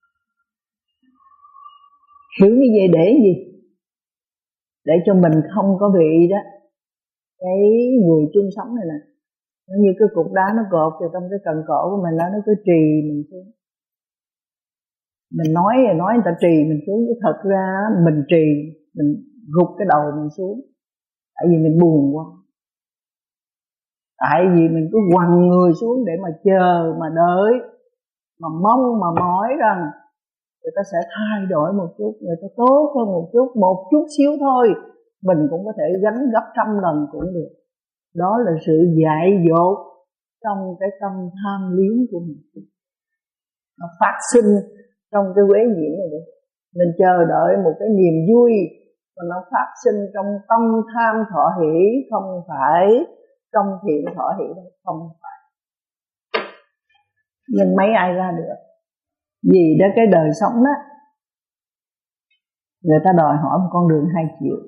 Hiểu như vậy để gì? Để cho mình không có bị đó cái người chung sống này nè, nó như cái cục đá nó cột vào trong cái cần cổ của mình đó, nó cứ trì mình xuống. Mình nói rồi nói người ta trì mình xuống, chứ thật ra mình trì, mình gục cái đầu mình xuống. Tại vì mình buồn quá, tại vì mình cứ quằn người xuống để mà chờ, mà đợi, mà mong, mà mỏi rằng người ta sẽ thay đổi một chút, người ta tốt hơn một chút, một chút xíu thôi, mình cũng có thể gánh gấp trăm lần cũng được. Đó là sự dại dột trong cái tâm tham luyến của mình, nó phát sinh trong cái quế nhiễm này đấy. Mình chờ đợi một cái niềm vui mà nó phát sinh trong tâm tham thọ hỷ, không phải trong thiện thọ hỷ đâu, không phải. Nhưng mấy ai ra được? Vì đó cái đời sống đó, người ta đòi hỏi một con đường hai chiều.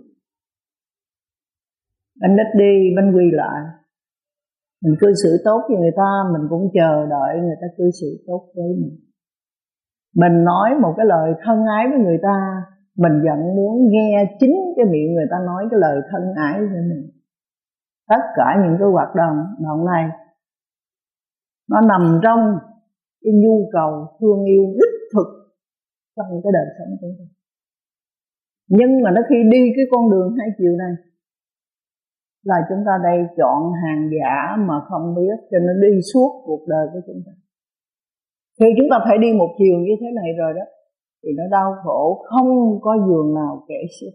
Bánh ít đi, bánh quy lại. Mình cư xử tốt với người ta, mình cũng chờ đợi người ta cư xử tốt với mình. Mình nói một cái lời thân ái với người ta, mình vẫn muốn nghe chính cái miệng người ta nói cái lời thân ái với mình. Tất cả những cái hoạt động động này nó nằm trong cái nhu cầu thương yêu đích thực trong cái đời sống của chúng ta. Nhưng mà nó khi đi cái con đường hai chiều này là chúng ta đây chọn hàng giả mà không biết, cho nó đi suốt cuộc đời của chúng ta. Khi chúng ta phải đi một chiều như thế này rồi đó, thì nó đau khổ không có giường nào kể xiết.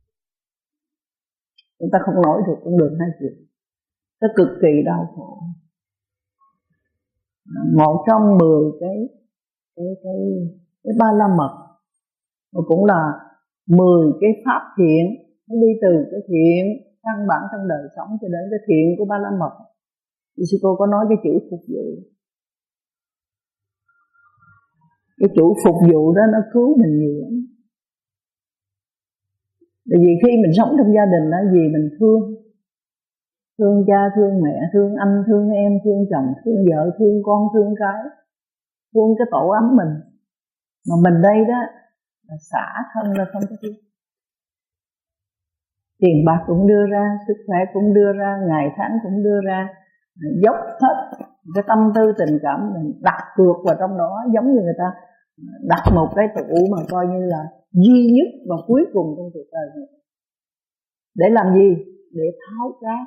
Chúng ta không nổi được con đường hai chiều, nó cực kỳ đau khổ. Một trong mười cái cái cái cái ba la mật, nó cũng là mười cái pháp thiện, nó đi từ cái thiện căn bản trong đời sống cho đến cái thiện của ba la mật. Thì sư cô có nói cái chữ phục vụ. Cái chủ phục vụ đó nó cứu mình nhiều lắm. Bởi vì khi mình sống trong gia đình đó, vì mình thương, thương cha, thương mẹ, thương anh, thương em, thương chồng, thương vợ, thương con, thương cái, thương cái tổ ấm mình. Mà mình đây đó là xả thân là không có thương. Tiền bạc cũng đưa ra, sức khỏe cũng đưa ra, ngày tháng cũng đưa ra, dốc hết cái tâm tư tình cảm mình đặt cược vào trong đó, giống như người ta đặt một cái tủ mà coi như là duy nhất và cuối cùng trong cuộc đời này. Để làm gì? Để tháo cá.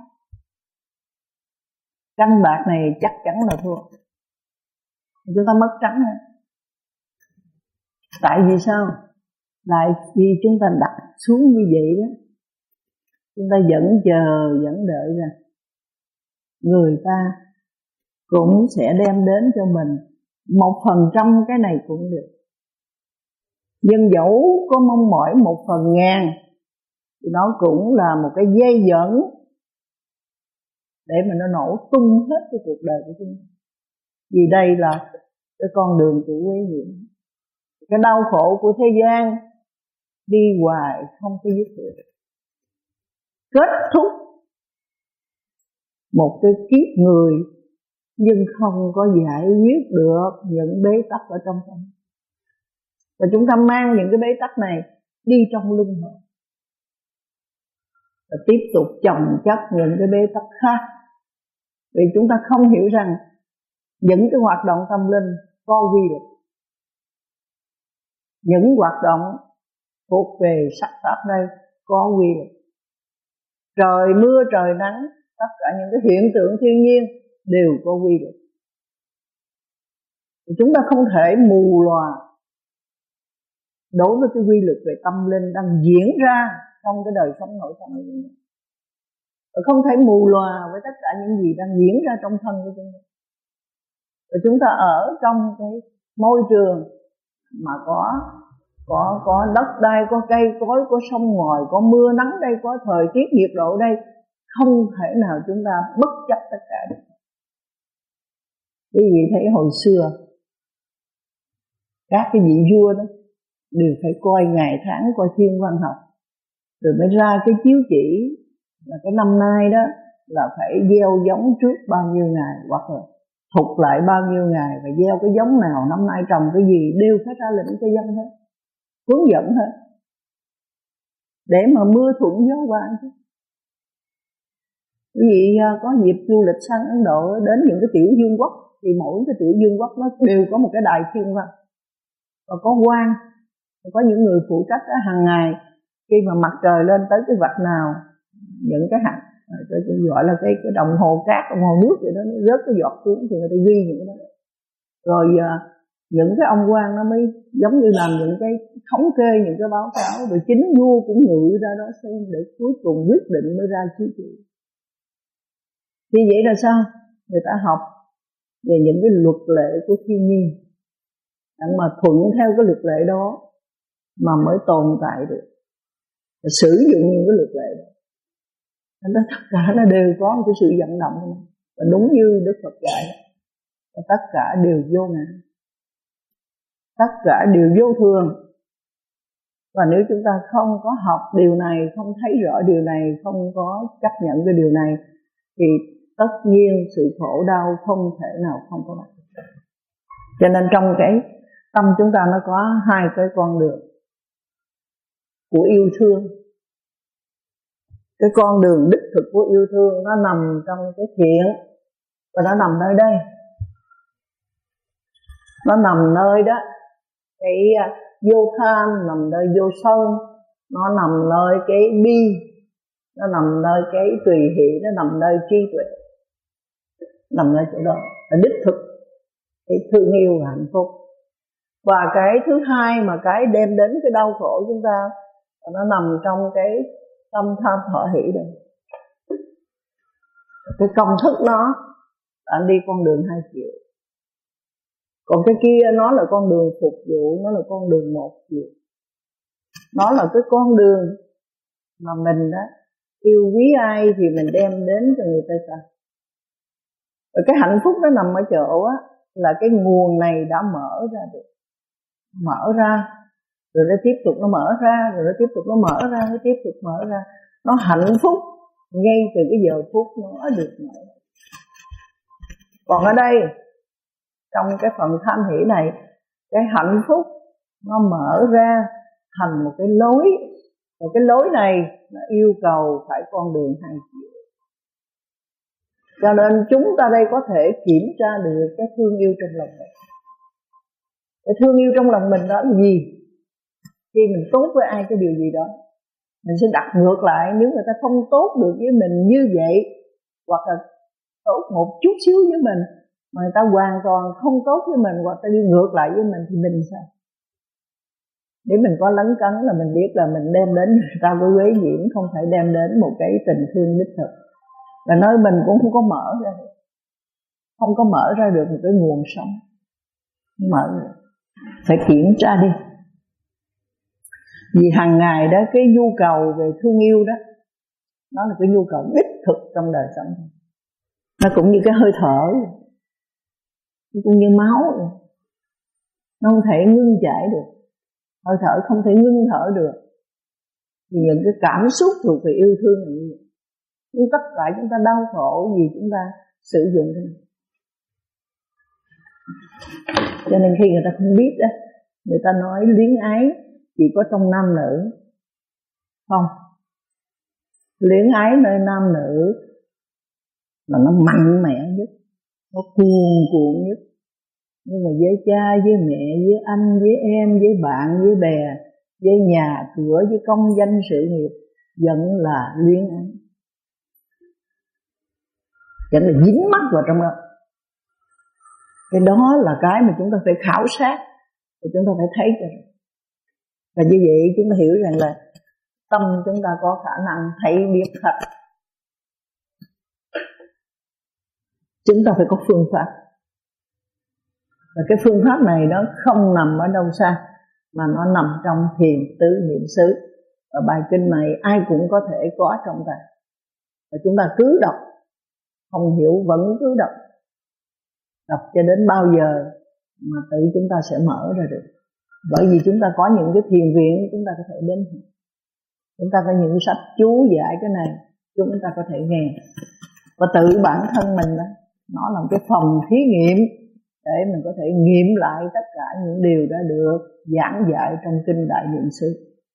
Canh bạc này chắc chắn là thua, chúng ta mất trắng rồi. Tại vì sao? Tại vì chúng ta đặt xuống như vậy đó, chúng ta vẫn chờ, vẫn đợi rằng người ta cũng sẽ đem đến cho mình một phần trăm cái này cũng được. Nhưng dẫu có mong mỏi một phần ngàn thì nó cũng là một cái dây dẫn để mà nó nổ tung hết cái cuộc đời của chúng ta. Vì đây là cái con đường của quý vị. Cái đau khổ của thế gian đi hoài không có dứt được. Kết thúc một cái kiếp người nhưng không có giải quyết được những bế tắc ở trong tâm. Và chúng ta mang những cái bế tắc này đi trong luân hồi, và tiếp tục chồng chất những cái bế tắc khác. Vì chúng ta không hiểu rằng những cái hoạt động tâm linh có quy luật, những hoạt động thuộc về sắc pháp đây có quy luật. trời mưa trời nắng, tất cả những cái hiện tượng thiên nhiên đều có quy luật. Chúng ta không thể mù lòa đối với cái quy luật về tâm linh đang diễn ra trong cái đời sống nội tâm của chúng ta. Và không thể mù lòa với tất cả những gì đang diễn ra trong thân của chúng ta. Và chúng ta ở trong cái môi trường mà có có có đất đai, có cây cối, có sông ngòi, có mưa nắng đây, có thời tiết nhiệt độ đây, không thể nào chúng ta bất chấp tất cả được. Quý vị thấy hồi xưa các cái vị vua đó đều phải coi ngày tháng, coi thiên văn học, rồi mới ra cái chiếu chỉ là cái năm nay đó là phải gieo giống trước bao nhiêu ngày, hoặc là thục lại bao nhiêu ngày, và gieo cái giống nào, năm nay trồng cái gì, đều phải ra lệnh cho dân hết, hướng dẫn hết, để mà mưa thuận gió hòa chứ. Quý vị có dịp du lịch sang Ấn Độ, đến những cái tiểu vương quốc, thì mỗi cái tiểu vương quốc nó đều có một cái đài thiên văn, và có quan, có những người phụ trách đó, hàng ngày khi mà mặt trời lên tới cái vạch nào, những cái hạt tôi gọi là cái cái đồng hồ cát, đồng hồ nước vậy đó, nó rớt cái giọt xuống thì người ta ghi những cái đó. Rồi uh, những cái ông quan nó mới giống như làm những cái thống kê, những cái báo cáo, rồi chính vua cũng ngự ra đó xem để cuối cùng quyết định mới ra chiếu chỉ. Thì vậy là sao? Người ta học về những cái luật lệ của thiên nhiên, đặng mà thuận theo cái luật lệ đó mà mới tồn tại được, và sử dụng những cái luật lệ đó. Nên đó, tất cả nó đều có một cái sự vận động, và đúng như Đức Phật dạy, và tất cả đều vô ngã, tất cả đều vô thường. Và nếu chúng ta không có học điều này, không thấy rõ điều này, không có chấp nhận cái điều này, thì tất nhiên sự khổ đau không thể nào không có mặt. Cho nên trong cái tâm chúng ta nó có hai cái con đường của yêu thương. Cái con đường đích thực của yêu thương nó nằm trong cái thiện, và nó nằm nơi đây. Nó nằm nơi đó, cái vô tham nằm nơi vô sân, nó nằm nơi cái bi, nó nằm nơi cái tùy hỷ, nó nằm nơi trí tuệ, nằm nơi chỗ đó là đích thực cái thương yêu và hạnh phúc. Và cái thứ hai mà cái đem đến cái đau khổ chúng ta, nó nằm trong cái tâm tham thọ hỷ đây. Cái công thức nó anh đi con đường hai chiều, còn cái kia nó là con đường phục vụ, nó là con đường một chiều. Nó là cái con đường mà mình đó yêu quý ai thì mình đem đến cho người ta ta. Và cái hạnh phúc nó nằm ở chỗ á, là cái nguồn này đã mở ra được, mở ra rồi nó tiếp tục nó mở ra, rồi nó tiếp tục nó mở ra, nó tiếp tục mở ra. Nó hạnh phúc ngay từ cái giờ phút nó được mở. Còn ở đây, trong cái phần tham hỷ này, cái hạnh phúc nó mở ra thành một cái lối, và cái lối này nó yêu cầu phải con đường hai chiều. Cho nên chúng ta đây có thể kiểm tra được cái thương yêu trong lòng mình. Cái thương yêu trong lòng mình đó là gì? Khi mình tốt với ai cái điều gì đó, mình sẽ đặt ngược lại. Nếu người ta không tốt được với mình như vậy, hoặc là tốt một chút xíu với mình, mà người ta hoàn toàn không tốt với mình, hoặc ta đi ngược lại với mình, thì mình sao? Để mình có lấn cấn là mình biết là mình đem đến người ta với quế diễn, không thể đem đến một cái tình thương đích thực. Và nơi mình cũng không có mở ra được, không có mở ra được một cái nguồn sống. Không mở được. Phải kiểm tra đi. Vì hàng ngày đó, cái nhu cầu về thương yêu đó, nó là cái nhu cầu đích thực trong đời sống. Nó cũng như cái hơi thở, nó cũng như máu vậy. Nó không thể ngưng chảy được, hơi thở không thể ngưng thở được. Vì những cái cảm xúc thuộc về yêu thương là như vậy. Nhưng tất cả chúng ta đau khổ vì chúng ta sử dụng cái này. Cho nên khi người ta không biết đó, người ta nói luyến ái chỉ có trong nam nữ. Không, luyến ái nơi nam nữ là nó mạnh mẽ nhất, nó cuồn cuộn nhất. Nhưng mà với cha, với mẹ, với anh, với em, với bạn, với bè, với nhà cửa, với công danh sự nghiệp vẫn là luyến ái. chẳng là dính mắc vào trong đó. Cái đó là cái mà chúng ta phải khảo sát, thì chúng ta phải thấy được. Và như vậy chúng ta hiểu rằng là tâm chúng ta có khả năng thấy biết thật. Chúng ta phải có phương pháp. Và cái phương pháp này nó không nằm ở đâu xa, mà nó nằm trong thiền tứ niệm xứ. Và bài kinh này ai cũng có thể có trong tay. Và chúng ta cứ đọc, không hiểu vẫn cứ đọc. Đọc cho đến bao giờ mà tự chúng ta sẽ mở ra được. Bởi vì chúng ta có những cái thiền viện chúng ta có thể đến. Chúng ta có những sách chú giải cái này, chúng ta có thể nghe. Và tự bản thân mình đó, nó là một cái phòng thí nghiệm để mình có thể nghiệm lại tất cả những điều đã được giảng dạy trong kinh Đại Niệm xứ.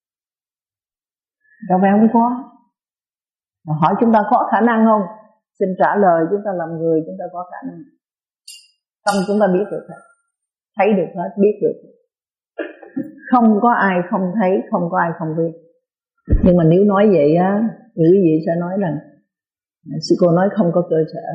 Đâu phải không có. Mà hỏi chúng ta có khả năng không? Xin trả lời, chúng ta làm người chúng ta có khả năng. Tâm chúng ta biết được hết, thấy được hết, biết được. Không có ai không thấy, không có ai không biết. Nhưng mà nếu nói vậy á, thì quý vị sẽ nói rằng sư cô nói không có cơ sở.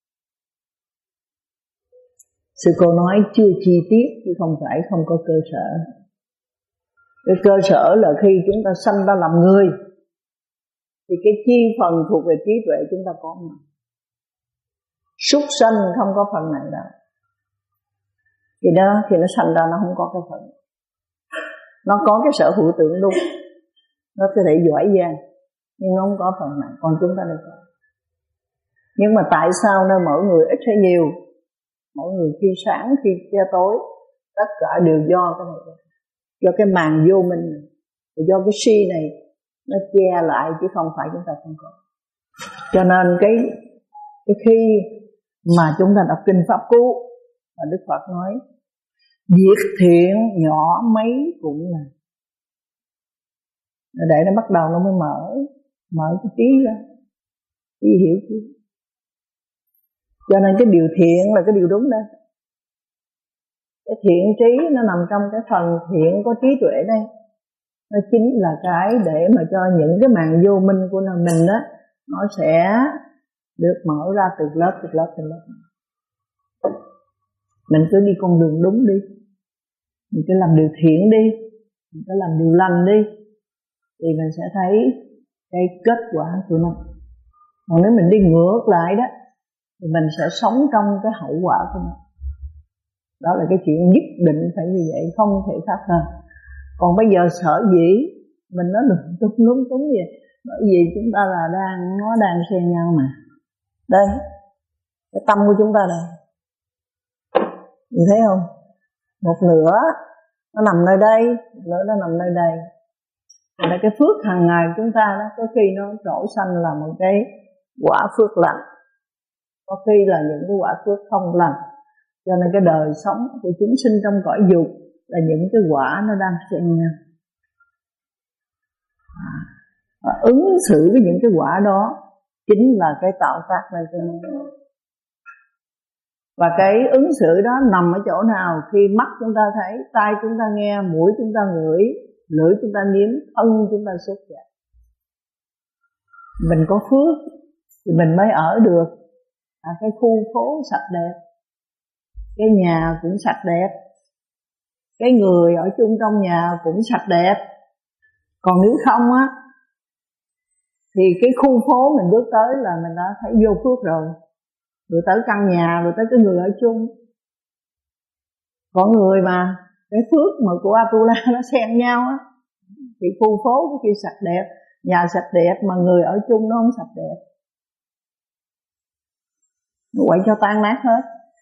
Sư cô nói chưa chi tiết chứ không phải không có cơ sở. Cái cơ sở là khi chúng ta sanh ra làm người thì cái chi phần thuộc về trí tuệ chúng ta có mà. Súc sanh không có phần này đâu. Thì đó, khi nó sanh ra nó không có cái phần. Nó có cái sở hữu tưởng đúng, nó có thể giỏi giang, nhưng nó không có phần này. Còn chúng ta đây có. Nhưng mà tại sao nơi mỗi người ít hay nhiều, mỗi người khi sáng khi che tối, tất cả đều do cái này, do cái màn vô minh này, do cái si này nó che lại, chứ không phải chúng ta không có. Cho nên cái cái khi mà chúng ta đọc kinh Pháp Cú, và Đức Phật nói việc thiện nhỏ mấy cũng là, để nó bắt đầu nó mới mở mở cái trí ra, trí hiểu chứ. Cho nên cái điều thiện là cái điều đúng đó. Cái thiện trí nó nằm trong cái phần thiện có trí tuệ đây. Nó chính là cái để mà cho những cái màn vô minh của mình đó, nó sẽ được mở ra từ lớp, từ lớp, từ lớp. Mình cứ đi con đường đúng đi, mình cứ làm điều thiện đi, mình cứ làm điều lành đi, thì mình sẽ thấy cái kết quả của nó. Còn nếu mình đi ngược lại đó, thì mình sẽ sống trong cái hậu quả của nó. Đó là cái chuyện nhất định phải như vậy, không thể khác hơn. Còn bây giờ sợ dĩ mình nói lung tung lung túng vậy, bởi vì chúng ta là đang nó đang xen nhau mà. Đây, cái tâm của chúng ta đây, nhìn thấy không? Một nửa nó nằm nơi đây, một nửa nó nằm nơi đây. Và cái phước hàng ngày chúng ta đó, có khi nó trổ xanh là một cái quả phước lành, có khi là những cái quả phước không lành. Cho nên cái đời sống của chúng sinh trong cõi dục là những cái quả nó đang xen nhau. À, và ứng xử với những cái quả đó chính là cái tạo tác lên cho nó. Và cái ứng xử đó nằm ở chỗ nào? Khi mắt chúng ta thấy, tai chúng ta nghe, mũi chúng ta ngửi, lưỡi chúng ta nếm, thân chúng ta xúc chạm. Mình có phước thì mình mới ở được. À, cái khu phố sạch đẹp, cái nhà cũng sạch đẹp, cái người ở chung trong nhà cũng sạch đẹp. Còn nếu không á, thì cái khu phố mình bước tới là mình đã thấy vô phước rồi. Rồi tới căn nhà, rồi tới cái người ở chung. Có người mà cái phước mà của Atula nó xen nhau á, thì khu phố có khi sạch đẹp, nhà sạch đẹp mà người ở chung nó không sạch đẹp, nó quậy cho tan nát hết.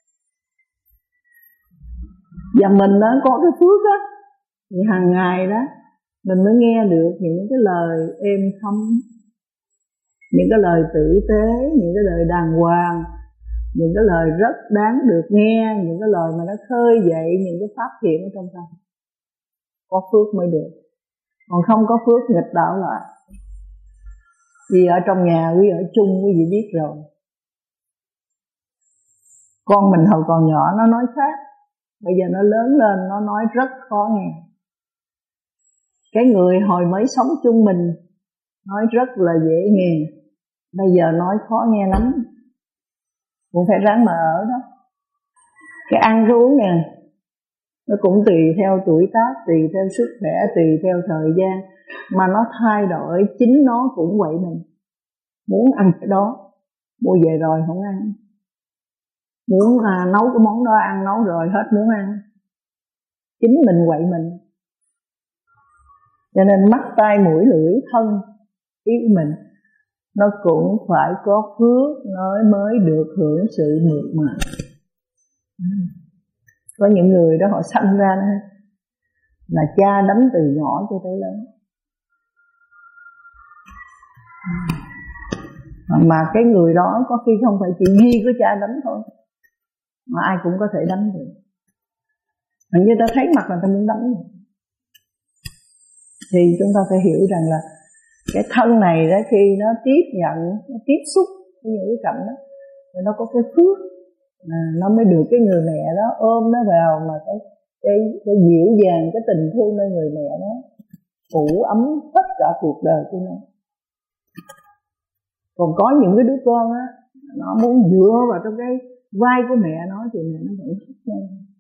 Và mình đó có cái phước á, thì hàng ngày đó mình mới nghe được những cái lời êm thấm, những cái lời tử tế, những cái lời đàng hoàng, những cái lời rất đáng được nghe, những cái lời mà nó khơi dậy những cái pháp thiện ở trong tâm. Có phước mới được. Còn không có phước nghịch đảo lại. Vì ở trong nhà quý ở chung quý vị biết rồi. Con mình hồi còn nhỏ nó nói khác, bây giờ nó lớn lên nó nói rất khó nghe. Cái người hồi mới sống chung mình nói rất là dễ nghe, bây giờ nói khó nghe lắm. cũng phải ráng mà ở đó. Cái ăn cái uống nè, nó cũng tùy theo tuổi tác, tùy theo sức khỏe, tùy theo thời gian mà nó thay đổi. Chính nó cũng vậy mình. Muốn ăn cái đó, mua về rồi không ăn. Muốn à, nấu cái món đó ăn, nấu rồi hết muốn ăn. Chính mình quậy mình. Cho nên mắt, tai, mũi, lưỡi, thân, ý của mình nó cũng phải có phước nó mới được hưởng sự mượt mà. Có những người đó họ sanh ra đó, là cha đánh từ nhỏ cho tới lớn. Mà cái người đó có khi không phải chỉ duy của cha đánh thôi, mà ai cũng có thể đánh được. Hình như ta thấy mặt là ta muốn đánh. Thì chúng ta phải hiểu rằng là cái thân này đó, khi nó tiếp nhận, nó tiếp xúc với những cái cảnh đó, thì nó có cái phước, à, nó mới được cái người mẹ đó ôm nó vào, mà cái cái cái dịu dàng, cái tình thương nơi người mẹ đó phủ ấm tất cả cuộc đời của nó. Còn có những cái đứa con á, nó muốn dựa vào trong cái vai của mẹ nó thì mẹ nó vẫn thích nó.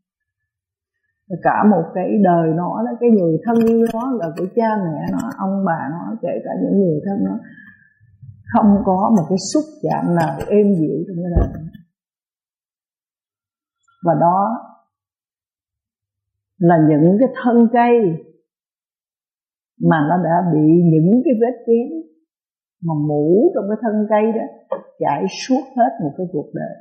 Cả một cái đời nó đó, cái người thân yêu nó là của cha mẹ nó, ông bà nó, kể cả những người thân nó, không có một cái xúc chạm nào êm dịu trong cái đời đó. Và đó là những cái thân cây mà nó đã bị những cái vết chém mà mũ trong cái thân cây đó chảy suốt hết một cái cuộc đời.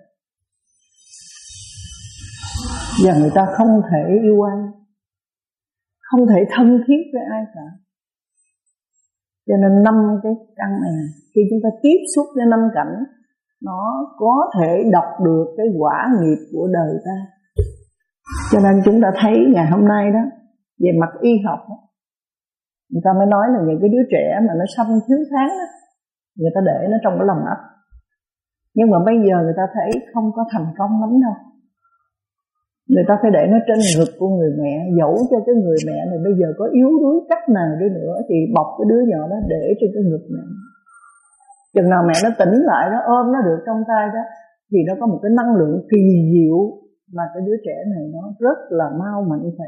Và người ta không thể yêu ai, không thể thân thiết với ai cả. Cho nên năm cái căn này, khi chúng ta tiếp xúc với năm cảnh, nó có thể đọc được cái quả nghiệp của đời ta. Cho nên chúng ta thấy ngày hôm nay đó, về mặt y học đó, người ta mới nói là những cái đứa trẻ mà nó sanh thiếu tháng đó, người ta để nó trong cái lòng ấp. Nhưng mà bây giờ người ta thấy không có thành công lắm đâu. Người ta phải để nó trên ngực của người mẹ. Dẫu cho cái người mẹ này bây giờ có yếu đuối cách nào đi nữa, thì bọc cái đứa nhỏ đó để trên cái ngực mẹ. Chừng nào mẹ nó tỉnh lại, nó ôm nó được trong tay đó, thì nó có một cái năng lượng kỳ diệu mà cái đứa trẻ này nó rất là mau mạnh khỏe.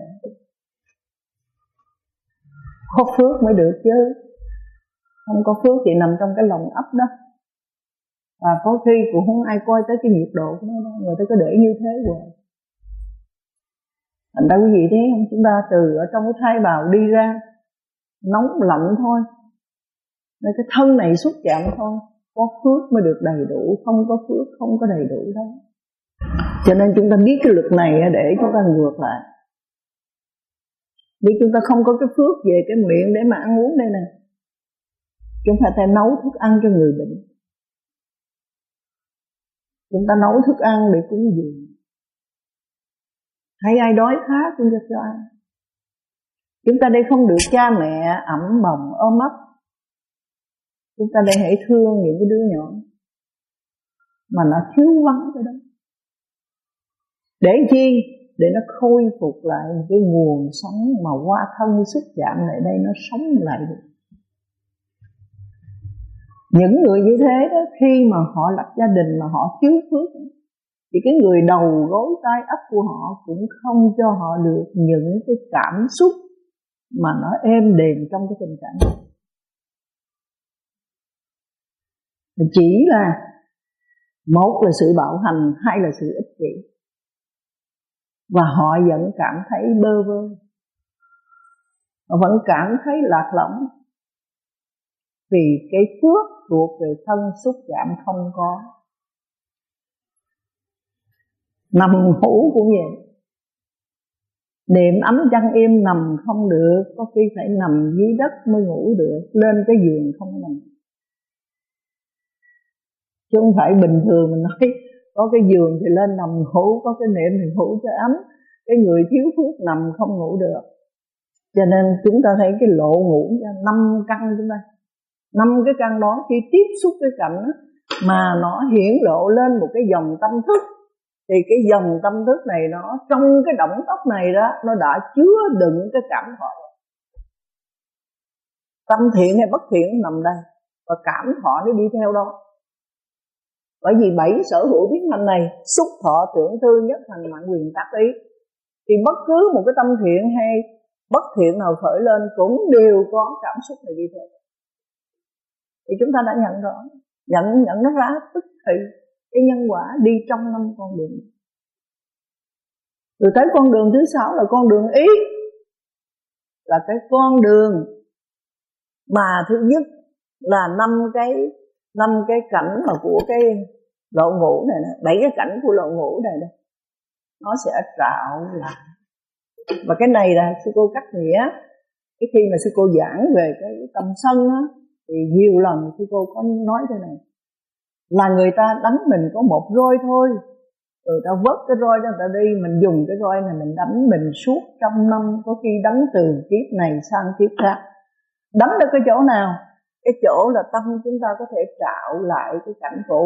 Có phước mới được chứ, không có phước thì nằm trong cái lòng ấp đó. Và có khi cũng không ai coi tới cái nhiệt độ của nó đâu, người ta cứ để như thế rồi. Thành ra quý vị thấy không, chúng ta từ ở trong cái thai bào đi ra nóng lạnh thôi, nên cái thân này xúc chạm thôi. Có phước mới được đầy đủ, không có phước không có đầy đủ đâu. Cho nên chúng ta biết cái luật này để chúng ta ngược lại. Vì chúng ta không có cái phước về cái miệng để mà ăn uống đây này, chúng ta phải nấu thức ăn cho người bệnh. Chúng ta nấu thức ăn để cúng dường. Thấy ai đói khát chúng ta cho ăn. Chúng ta đây không được cha mẹ ẵm bồng ôm ấp. Chúng ta đây hãy thương những cái đứa nhỏ mà nó thiếu vắng cái đó. Để chi? Để nó khôi phục lại một cái nguồn sống mà qua thân xúc chạm lại đây nó sống lại được. Những người như thế đó, khi mà họ lập gia đình mà họ thiếu phước, thì cái người đầu gối tay ấp của họ cũng không cho họ được những cái cảm xúc mà nó êm đềm trong cái tình cảm. Chỉ là một là sự bạo hành, hai là sự ích kỷ. Và họ vẫn cảm thấy bơ vơ, họ vẫn cảm thấy lạc lõng, vì cái phước thuộc về thân xúc chạm không có. Nằm ngủ cũng vậy, đệm ấm chăn êm nằm không được, có khi phải nằm dưới đất mới ngủ được, lên cái giường không nằm. Chứ không phải bình thường mình nói có cái giường thì lên nằm ngủ, có cái nệm thì ngủ cho ấm. Cái người thiếu phước nằm không ngủ được. Cho nên chúng ta thấy cái lộ ngủ ra năm căn chúng ta, năm cái căn đó khi tiếp xúc cái cảnh đó, mà nó hiển lộ lên một cái dòng tâm thức, thì cái dòng tâm thức này nó trong cái động tóc này đó, nó đã chứa đựng cái cảm thọ. Tâm thiện hay bất thiện nằm đây, và cảm thọ nó đi theo đó. Bởi vì bảy sở hữu biến hành này xúc thọ tưởng tư nhất thành mạng quyền tác ý, thì bất cứ một cái tâm thiện hay bất thiện nào khởi lên cũng đều có cảm xúc này đi theo. Thì chúng ta đã nhận rõ, nhận nhận nó ra tức thì cái nhân quả đi trong năm con đường. Rồi tới con đường thứ sáu là con đường ý, là cái con đường mà thứ nhất là năm cái năm cái cảnh mà của cái lộ ngũ này nè, bảy cái cảnh của lộ ngũ này nè, nó sẽ trạo lại. Và cái này là sư cô cắt nghĩa. Cái khi mà sư cô giảng về cái tâm sân á, thì nhiều lần sư cô có nói thế này, là người ta đánh mình có một roi thôi, người ta vớt cái roi đó người ta đi, mình dùng cái roi này mình đánh mình suốt trăm năm, có khi đánh từ kiếp này sang kiếp khác. Đánh được cái chỗ nào? Cái chỗ là tâm chúng ta có thể trạo lại cái cảnh cũ.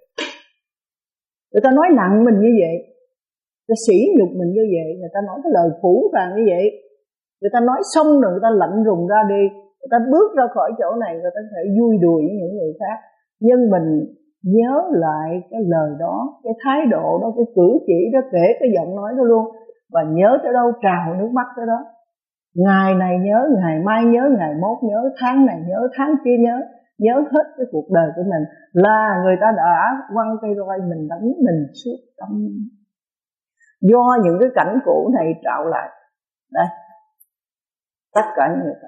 Người ta nói nặng mình như vậy, người ta sỉ nhục mình như vậy, người ta nói cái lời phủ phàng như vậy, người ta nói xong rồi người ta lạnh rùng ra đi, người ta bước ra khỏi chỗ này, người ta có thể vui đùi với những người khác. Nhưng mình nhớ lại cái lời đó, cái thái độ đó, cái cử chỉ đó, kể cái giọng nói đó luôn, và nhớ tới đâu trào nước mắt tới đó. Ngày này nhớ, ngày mai nhớ, ngày mốt nhớ, tháng này nhớ, tháng kia nhớ, nhớ hết cái cuộc đời của mình là người ta đã quăng cây roi mình đánh mình suốt trăm năm. Do những cái cảnh cũ này trạo lại. Đây, tất cả những người ta.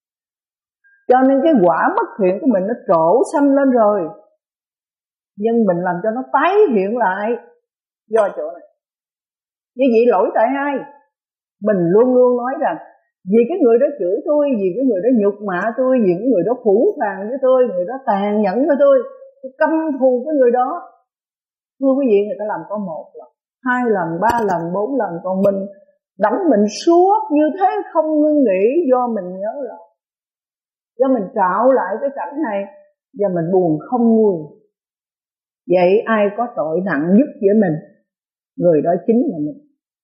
Cho nên cái quả bất thiện của mình nó trổ xanh lên rồi, nhưng mình làm cho nó tái hiện lại do chỗ này. Như vậy lỗi tại ai? Mình luôn luôn nói rằng vì cái người đó chửi tôi, vì cái người đó nhục mạ tôi, vì cái người đó phủ phàng với tôi, người đó tàn nhẫn với tôi, tôi căm thù cái người đó. Thưa quý vị, người ta làm có một lần, hai lần, ba lần, bốn lần, còn mình đánh mình suốt như thế không ngưng nghỉ, do mình nhớ lại, do mình trạo lại cái cảnh này, và mình buồn không nguôi. Vậy ai có tội nặng nhất với mình? Người đó chính là mình.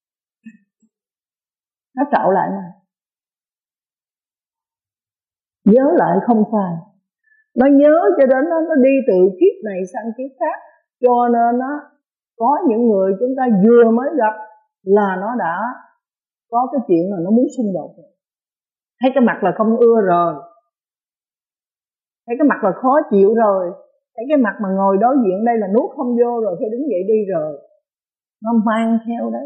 Nó trạo lại mà. Nhớ lại không phải. Nó nhớ cho đến nó, nó đi từ kiếp này sang kiếp khác. Cho nên nó có những người chúng ta vừa mới gặp là nó đã có cái chuyện mà nó muốn xung đột rồi. Thấy cái mặt là không ưa rồi, thấy cái mặt là khó chịu rồi, thấy cái mặt mà ngồi đối diện đây là nuốt không vô rồi, phải đứng dậy đi rồi. Nó mang theo đấy,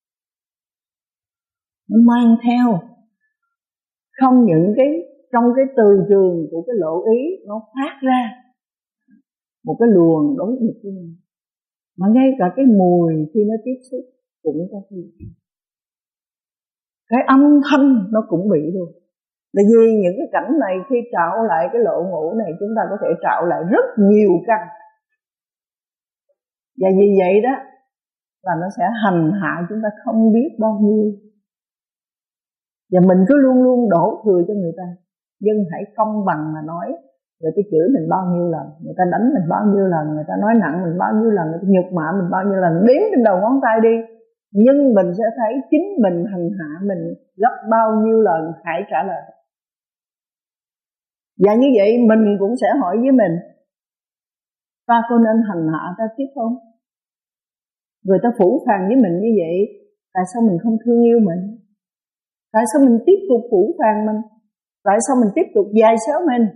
nó mang theo. Không những cái trong cái từ trường của cái lộ ý nó phát ra một cái luồng đối nghịch với mình, mà ngay cả cái mùi khi nó tiếp xúc cũng có khi cái âm thanh nó cũng bị luôn. Tại vì những cái cảnh này khi trạo lại cái lộ ngũ này, chúng ta có thể trạo lại rất nhiều căn. Và vì vậy đó là nó sẽ hành hạ chúng ta không biết bao nhiêu. Và mình cứ luôn luôn đổ thừa cho người ta. Nhưng hãy công bằng mà nói, người ta chửi mình bao nhiêu lần, người ta đánh mình bao nhiêu lần, người ta nói nặng mình bao nhiêu lần, người ta nhục mạ mình bao nhiêu lần, đếm trên đầu ngón tay đi. Nhưng mình sẽ thấy chính mình hành hạ mình gấp bao nhiêu lần, hãy trả lời. Và như vậy mình cũng sẽ hỏi với mình, ta có nên hành hạ ta tiếp không? Người ta phủ phàng với mình như vậy, tại sao mình không thương yêu mình? Tại sao mình tiếp tục phủ phàng mình? Tại sao mình tiếp tục dai xéo mình?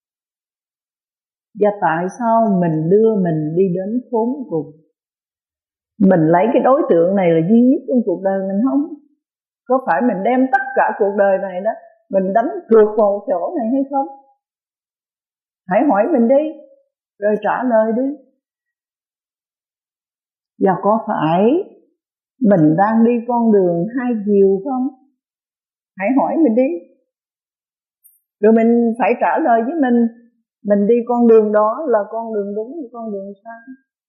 Và tại sao mình đưa mình đi đến khốn cùng? Mình lấy cái đối tượng này là duy nhất trong cuộc đời mình không? Có phải mình đem tất cả cuộc đời này đó, mình đánh cược vào chỗ này hay không? Hãy hỏi mình đi, rồi trả lời đi. Và có phải mình đang đi con đường hai chiều không? Hãy hỏi mình đi. Rồi mình phải trả lời với mình, mình đi con đường đó là con đường đúng hay con đường sai.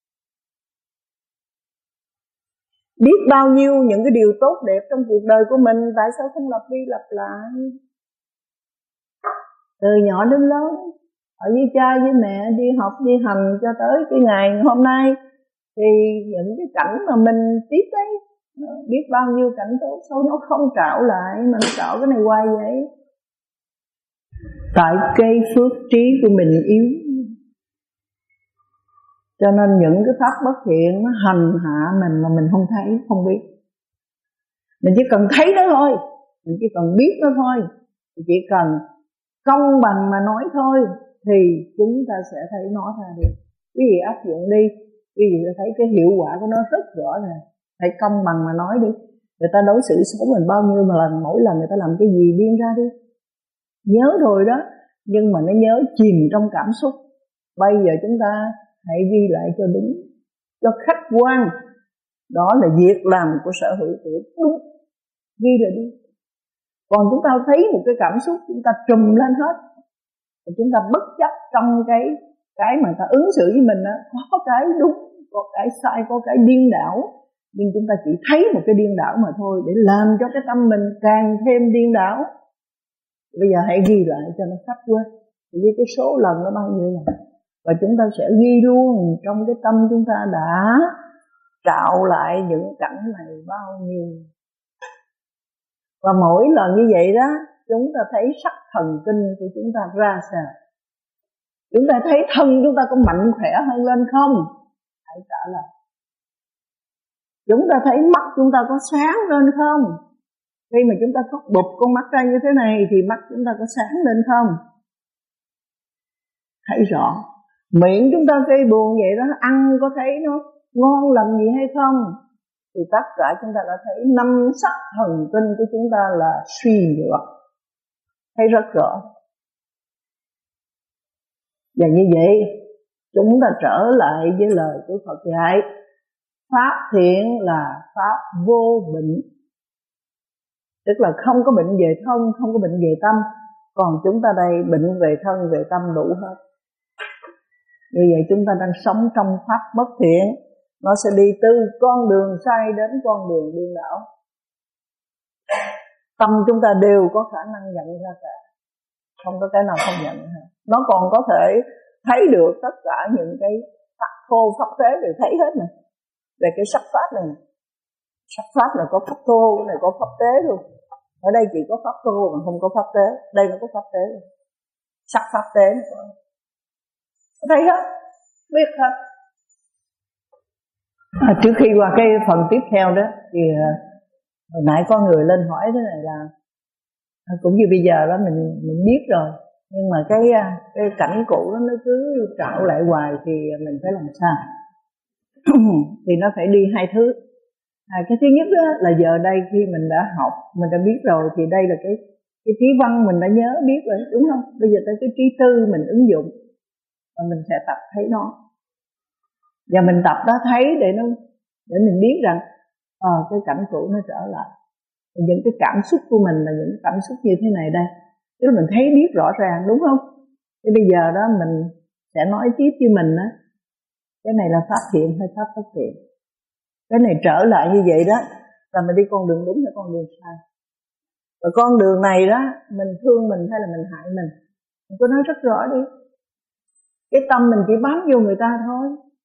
Biết bao nhiêu những cái điều tốt đẹp trong cuộc đời của mình, tại sao không lặp đi lặp lại? Từ nhỏ đến lớn, ở với cha với mẹ, đi học đi hành cho tới cái ngày hôm nay, thì những cái cảnh mà mình tiếp đấy, biết bao nhiêu cảnh tốt, sao nó không trạo lại mà nó trạo cái này hoài vậy? Tại cây phước trí của mình yếu. Cho nên những cái pháp bất thiện nó hành hạ mình mà mình không thấy, không biết. Mình chỉ cần thấy nó thôi, mình chỉ cần biết nó thôi, mình chỉ cần công bằng mà nói thôi, thì chúng ta sẽ thấy nó ra được. Quý vị áp dụng đi, quý vị sẽ thấy cái hiệu quả của nó rất rõ ràng. Phải công bằng mà nói đi. Người ta đối xử xấu mình bao nhiêu mà lần, mỗi lần người ta làm cái gì biên ra đi, nhớ rồi đó, nhưng mà nó nhớ chìm trong cảm xúc. Bây giờ chúng ta hãy ghi lại cho đúng, cho khách quan. Đó là việc làm của sở hữu của đúng, ghi lại đi. Còn chúng ta thấy một cái cảm xúc, chúng ta trùm lên hết, chúng ta bất chấp trong cái cái mà ta ứng xử với mình đó, có cái đúng, có cái sai, có cái điên đảo, nhưng chúng ta chỉ thấy một cái điên đảo mà thôi, để làm cho cái tâm mình càng thêm điên đảo. Bây giờ hãy ghi lại cho nó khách quan, vì cái số lần nó bao nhiêu lần, và chúng ta sẽ ghi luôn trong cái tâm chúng ta đã trạo lại những cảnh này bao nhiêu. Và mỗi lần như vậy đó, chúng ta thấy sắc thần kinh của chúng ta ra sao. Chúng ta thấy thân chúng ta có mạnh khỏe hơn lên không? Hãy trả lời. Chúng ta thấy mắt chúng ta có sáng lên không? Khi mà chúng ta có bụp con mắt ra như thế này thì mắt chúng ta có sáng lên không? Thấy rõ. Miệng chúng ta gây buồn vậy đó, ăn có thấy nó ngon lành gì hay không? Thì tất cả chúng ta đã thấy năm sắc thần kinh của chúng ta là suy nhược. Thấy rất rõ. Và như vậy chúng ta trở lại với lời của Phật dạy, pháp thiện là pháp vô bệnh. Tức là không có bệnh về thân, không có bệnh về tâm. Còn chúng ta đây bệnh về thân, về tâm đủ hết. Như vậy chúng ta đang sống trong pháp bất thiện, nó sẽ đi từ con đường sai đến con đường điên đảo. Tâm chúng ta đều có khả năng nhận ra cả, không có cái nào không nhận ra. Nó còn có thể thấy được tất cả những cái pháp thô pháp tế đều thấy hết nè. Về cái sắc pháp này, sắc pháp là có pháp thô, cái này có pháp tế luôn. Ở đây chỉ có pháp thô mà không có pháp tế, đây nó có pháp tế luôn. Sắc pháp tế thấy hết, biết hết. À, trước khi qua cái phần tiếp theo đó thì hồi nãy có người lên hỏi thế này là cũng như bây giờ đó mình mình biết rồi, nhưng mà cái cái cảnh cũ đó nó cứ trạo lại hoài thì mình phải làm sao? Thì nó phải đi hai thứ. À, cái thứ nhất đó là giờ đây khi mình đã học, mình đã biết rồi thì đây là cái cái trí văn mình đã nhớ biết rồi, đúng không? Bây giờ tới cái trí tư mình ứng dụng và mình sẽ tập thấy nó. Và mình tập đó thấy để nó để mình biết rằng ờ à, cái cảnh cũ nó trở lại. Những cái cảm xúc của mình là những cảm xúc như thế này đây. Tức là mình thấy biết rõ ràng, đúng không? Thì bây giờ đó mình sẽ nói tiếp với mình đó, cái này là pháp thiện hay pháp bất thiện. Cái này trở lại như vậy đó là mình đi con đường đúng hay con đường sai. Và con đường này đó, mình thương mình hay là mình hại mình, mình có nói rất rõ đi. Cái tâm mình chỉ bám vô người ta thôi,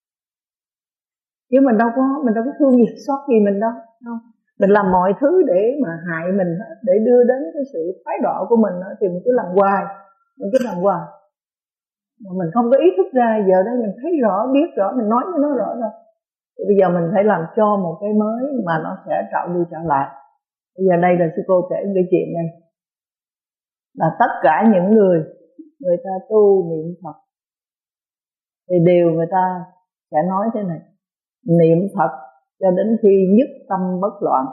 chứ mình đâu có mình đâu có thương gì xót gì mình đâu, không. Mình làm mọi thứ để mà hại mình hết, để đưa đến cái sự thái độ của mình đó, thì mình cứ làm hoài, mình cứ làm hoài. Mà mình không có ý thức ra, giờ đây mình thấy rõ, biết rõ, mình nói với nó rõ rồi. Thì bây giờ mình phải làm cho một cái mới mà nó sẽ trạo đi trở lại. Bây giờ đây là sư cô kể cái chuyện này. Là tất cả những người, người ta tu niệm Phật thì đều người ta sẽ nói thế này: niệm Phật cho đến khi nhất tâm bất loạn.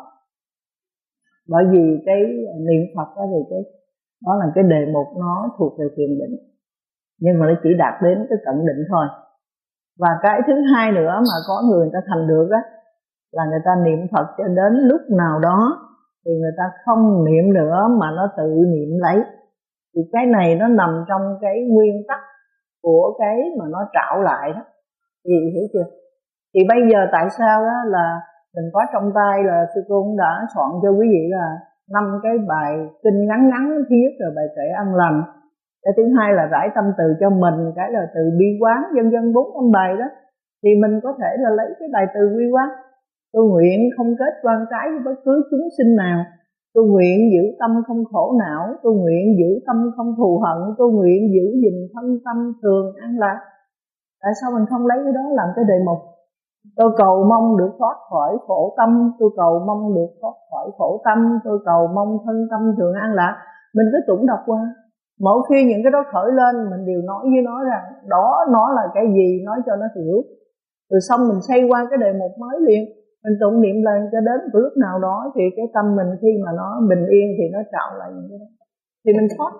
Bởi vì cái niệm Phật đó thì cái đó là cái đề mục nó thuộc về thiền định, nhưng mà nó chỉ đạt đến cái cận định thôi. Và cái thứ hai nữa mà có người, người ta thành được đó là người ta niệm Phật cho đến lúc nào đó thì người ta không niệm nữa mà nó tự niệm lấy. Thì cái này nó nằm trong cái nguyên tắc của cái mà nó trạo lại đó. Thì hiểu chưa? Thì bây giờ tại sao đó là mình có trong tay là sư cô cũng đã soạn cho quý vị là năm cái bài kinh ngắn ngắn. Thứ nhất là bài kệ an lành, cái thứ hai là rải tâm từ cho mình, cái là từ bi quán, vân vân, bốn năm bài đó. Thì mình có thể là lấy cái bài từ bi quán: tôi nguyện không kết quan trái với bất cứ chúng sinh nào, tôi nguyện giữ tâm không khổ não, tôi nguyện giữ tâm không thù hận, tôi nguyện giữ gìn thân tâm thường an lạc. Tại sao mình không lấy cái đó làm cái đề mục? Tôi cầu mong được thoát khỏi khổ tâm, tôi cầu mong được thoát khỏi khổ tâm, tôi cầu mong thân tâm thường an lạc. Mình cứ tụng đọc qua. Mỗi khi những cái đó khởi lên, mình đều nói với nó rằng đó nó là cái gì, nói cho nó hiểu. Rồi xong mình xây qua cái đề mục mới liền. Mình tụng niệm lên cho đến lúc nào đó thì cái tâm mình khi mà nó bình yên thì nó trạo lại những cái đó, thì mình thoát.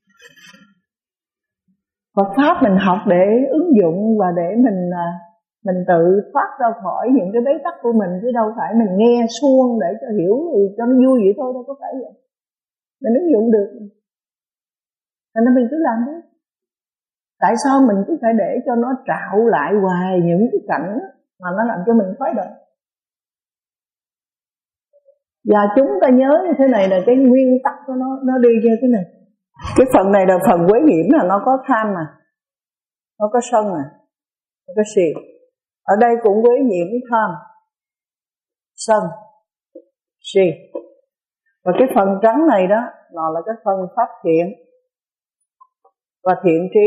Phật pháp mình học để ứng dụng và để mình mình tự thoát ra khỏi những cái bế tắc của mình, chứ đâu phải mình nghe suông để cho hiểu thì cho nó vui vậy thôi, đâu có phải vậy. Mình ứng dụng được, thành ra mình cứ làm đi. Tại sao mình cứ phải để cho nó trạo lại hoài những cái cảnh mà nó làm cho mình khoái động? Và chúng ta nhớ như thế này là cái nguyên tắc của nó, nó đi như thế này. Cái phần này là phần quế nhiễm, là nó có tham mà, nó có sân mà, nó có si. Ở đây cũng quế nhiễm tham, sân, si. Và cái phần trắng này đó, nó là cái phần pháp thiện và thiện trí.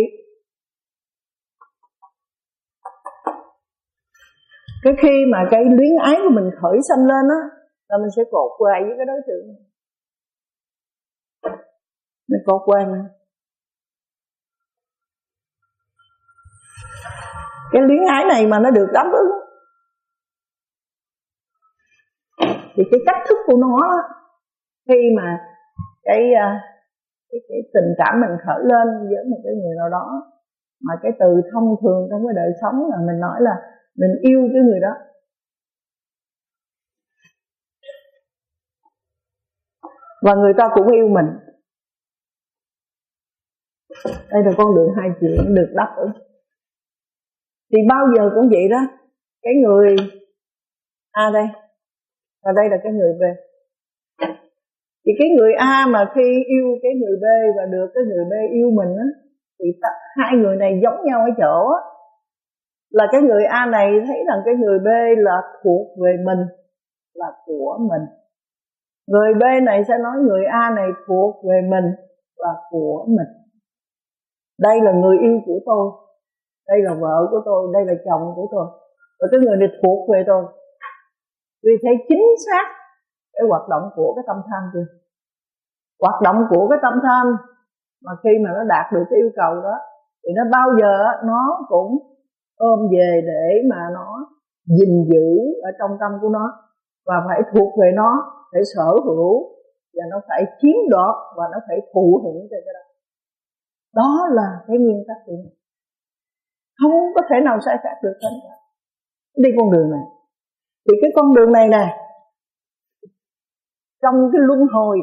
Cái khi mà cái luyến ái của mình khởi sanh lên á, là mình sẽ cột quay với cái đối tượng này. Mình cột quay mà. Cái luyến ái này mà nó được đáp ứng thì cái cách thức của nó khi mà cái, cái, cái tình cảm mình khởi lên với một cái người nào đó, mà cái từ thông thường trong cái đời sống là mình nói là mình yêu cái người đó, và người ta cũng yêu mình. Đây là con đường hai chuyện được đáp ứng. Thì bao giờ cũng vậy đó. Cái người A đây, và đây là cái người B. Thì cái người A mà khi yêu cái người B và được cái người B yêu mình á, thì hai người này giống nhau ở chỗ á, là cái người A này thấy rằng cái người B là thuộc về mình, là của mình. Người B này sẽ nói người A này thuộc về mình và của mình. Đây là người yêu của tôi, đây là vợ của tôi, đây là chồng của tôi, và cái người này thuộc về tôi. Vì thế chính xác cái hoạt động của cái tâm tham kia, hoạt động của cái tâm tham mà khi mà nó đạt được cái yêu cầu đó, thì nó bao giờ nó cũng ôm về để mà nó gìn giữ ở trong tâm của nó, và phải thuộc về nó, phải sở hữu, và nó phải chiếm đoạt, và nó phải thụ hưởng cho cái đó. Đó là cái nguyên tắc của mình, không có thể nào sai khác được hết. Đi con đường này, thì cái con đường này nè, trong cái luân hồi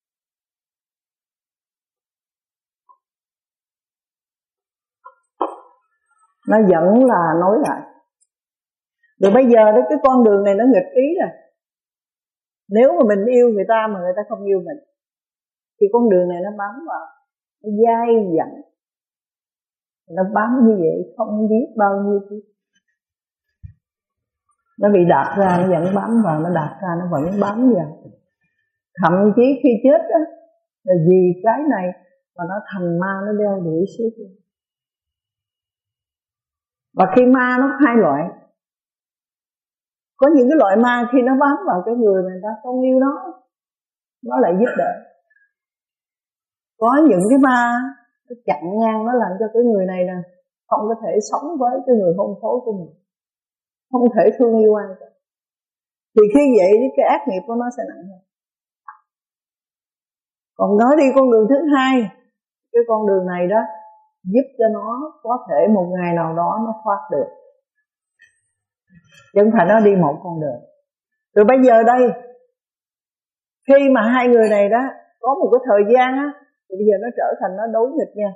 nó vẫn là nối lại. Rồi bây giờ đó, cái con đường này nó nghịch ý rồi. Nếu mà mình yêu người ta mà người ta không yêu mình, thì con đường này nó bám vào, nó dai dẳng, nó bám như vậy không biết bao nhiêu thứ. Nó bị đạp ra nó vẫn bám vào, nó đạp ra nó vẫn bám vào. Thậm chí khi chết á, là vì cái này mà nó thành ma, nó đeo đuổi suốt. Và khi ma nó có hai loại. Có những cái loại ma khi nó bám vào cái người mà người ta không yêu nó, nó lại giúp đỡ. Có những cái ma nó chặn ngang, nó làm cho cái người này nè không có thể sống với cái người hôn phối của mình, không thể thương yêu ai cả. Thì khi vậy cái ác nghiệp của nó sẽ nặng hơn. Còn nói đi con đường thứ hai, cái con đường này đó giúp cho nó có thể một ngày nào đó nó thoát được, chứ không phải nó đi một con đường. Rồi bây giờ đây, khi mà hai người này đó có một cái thời gian á, thì bây giờ nó trở thành nó đối nghịch nha.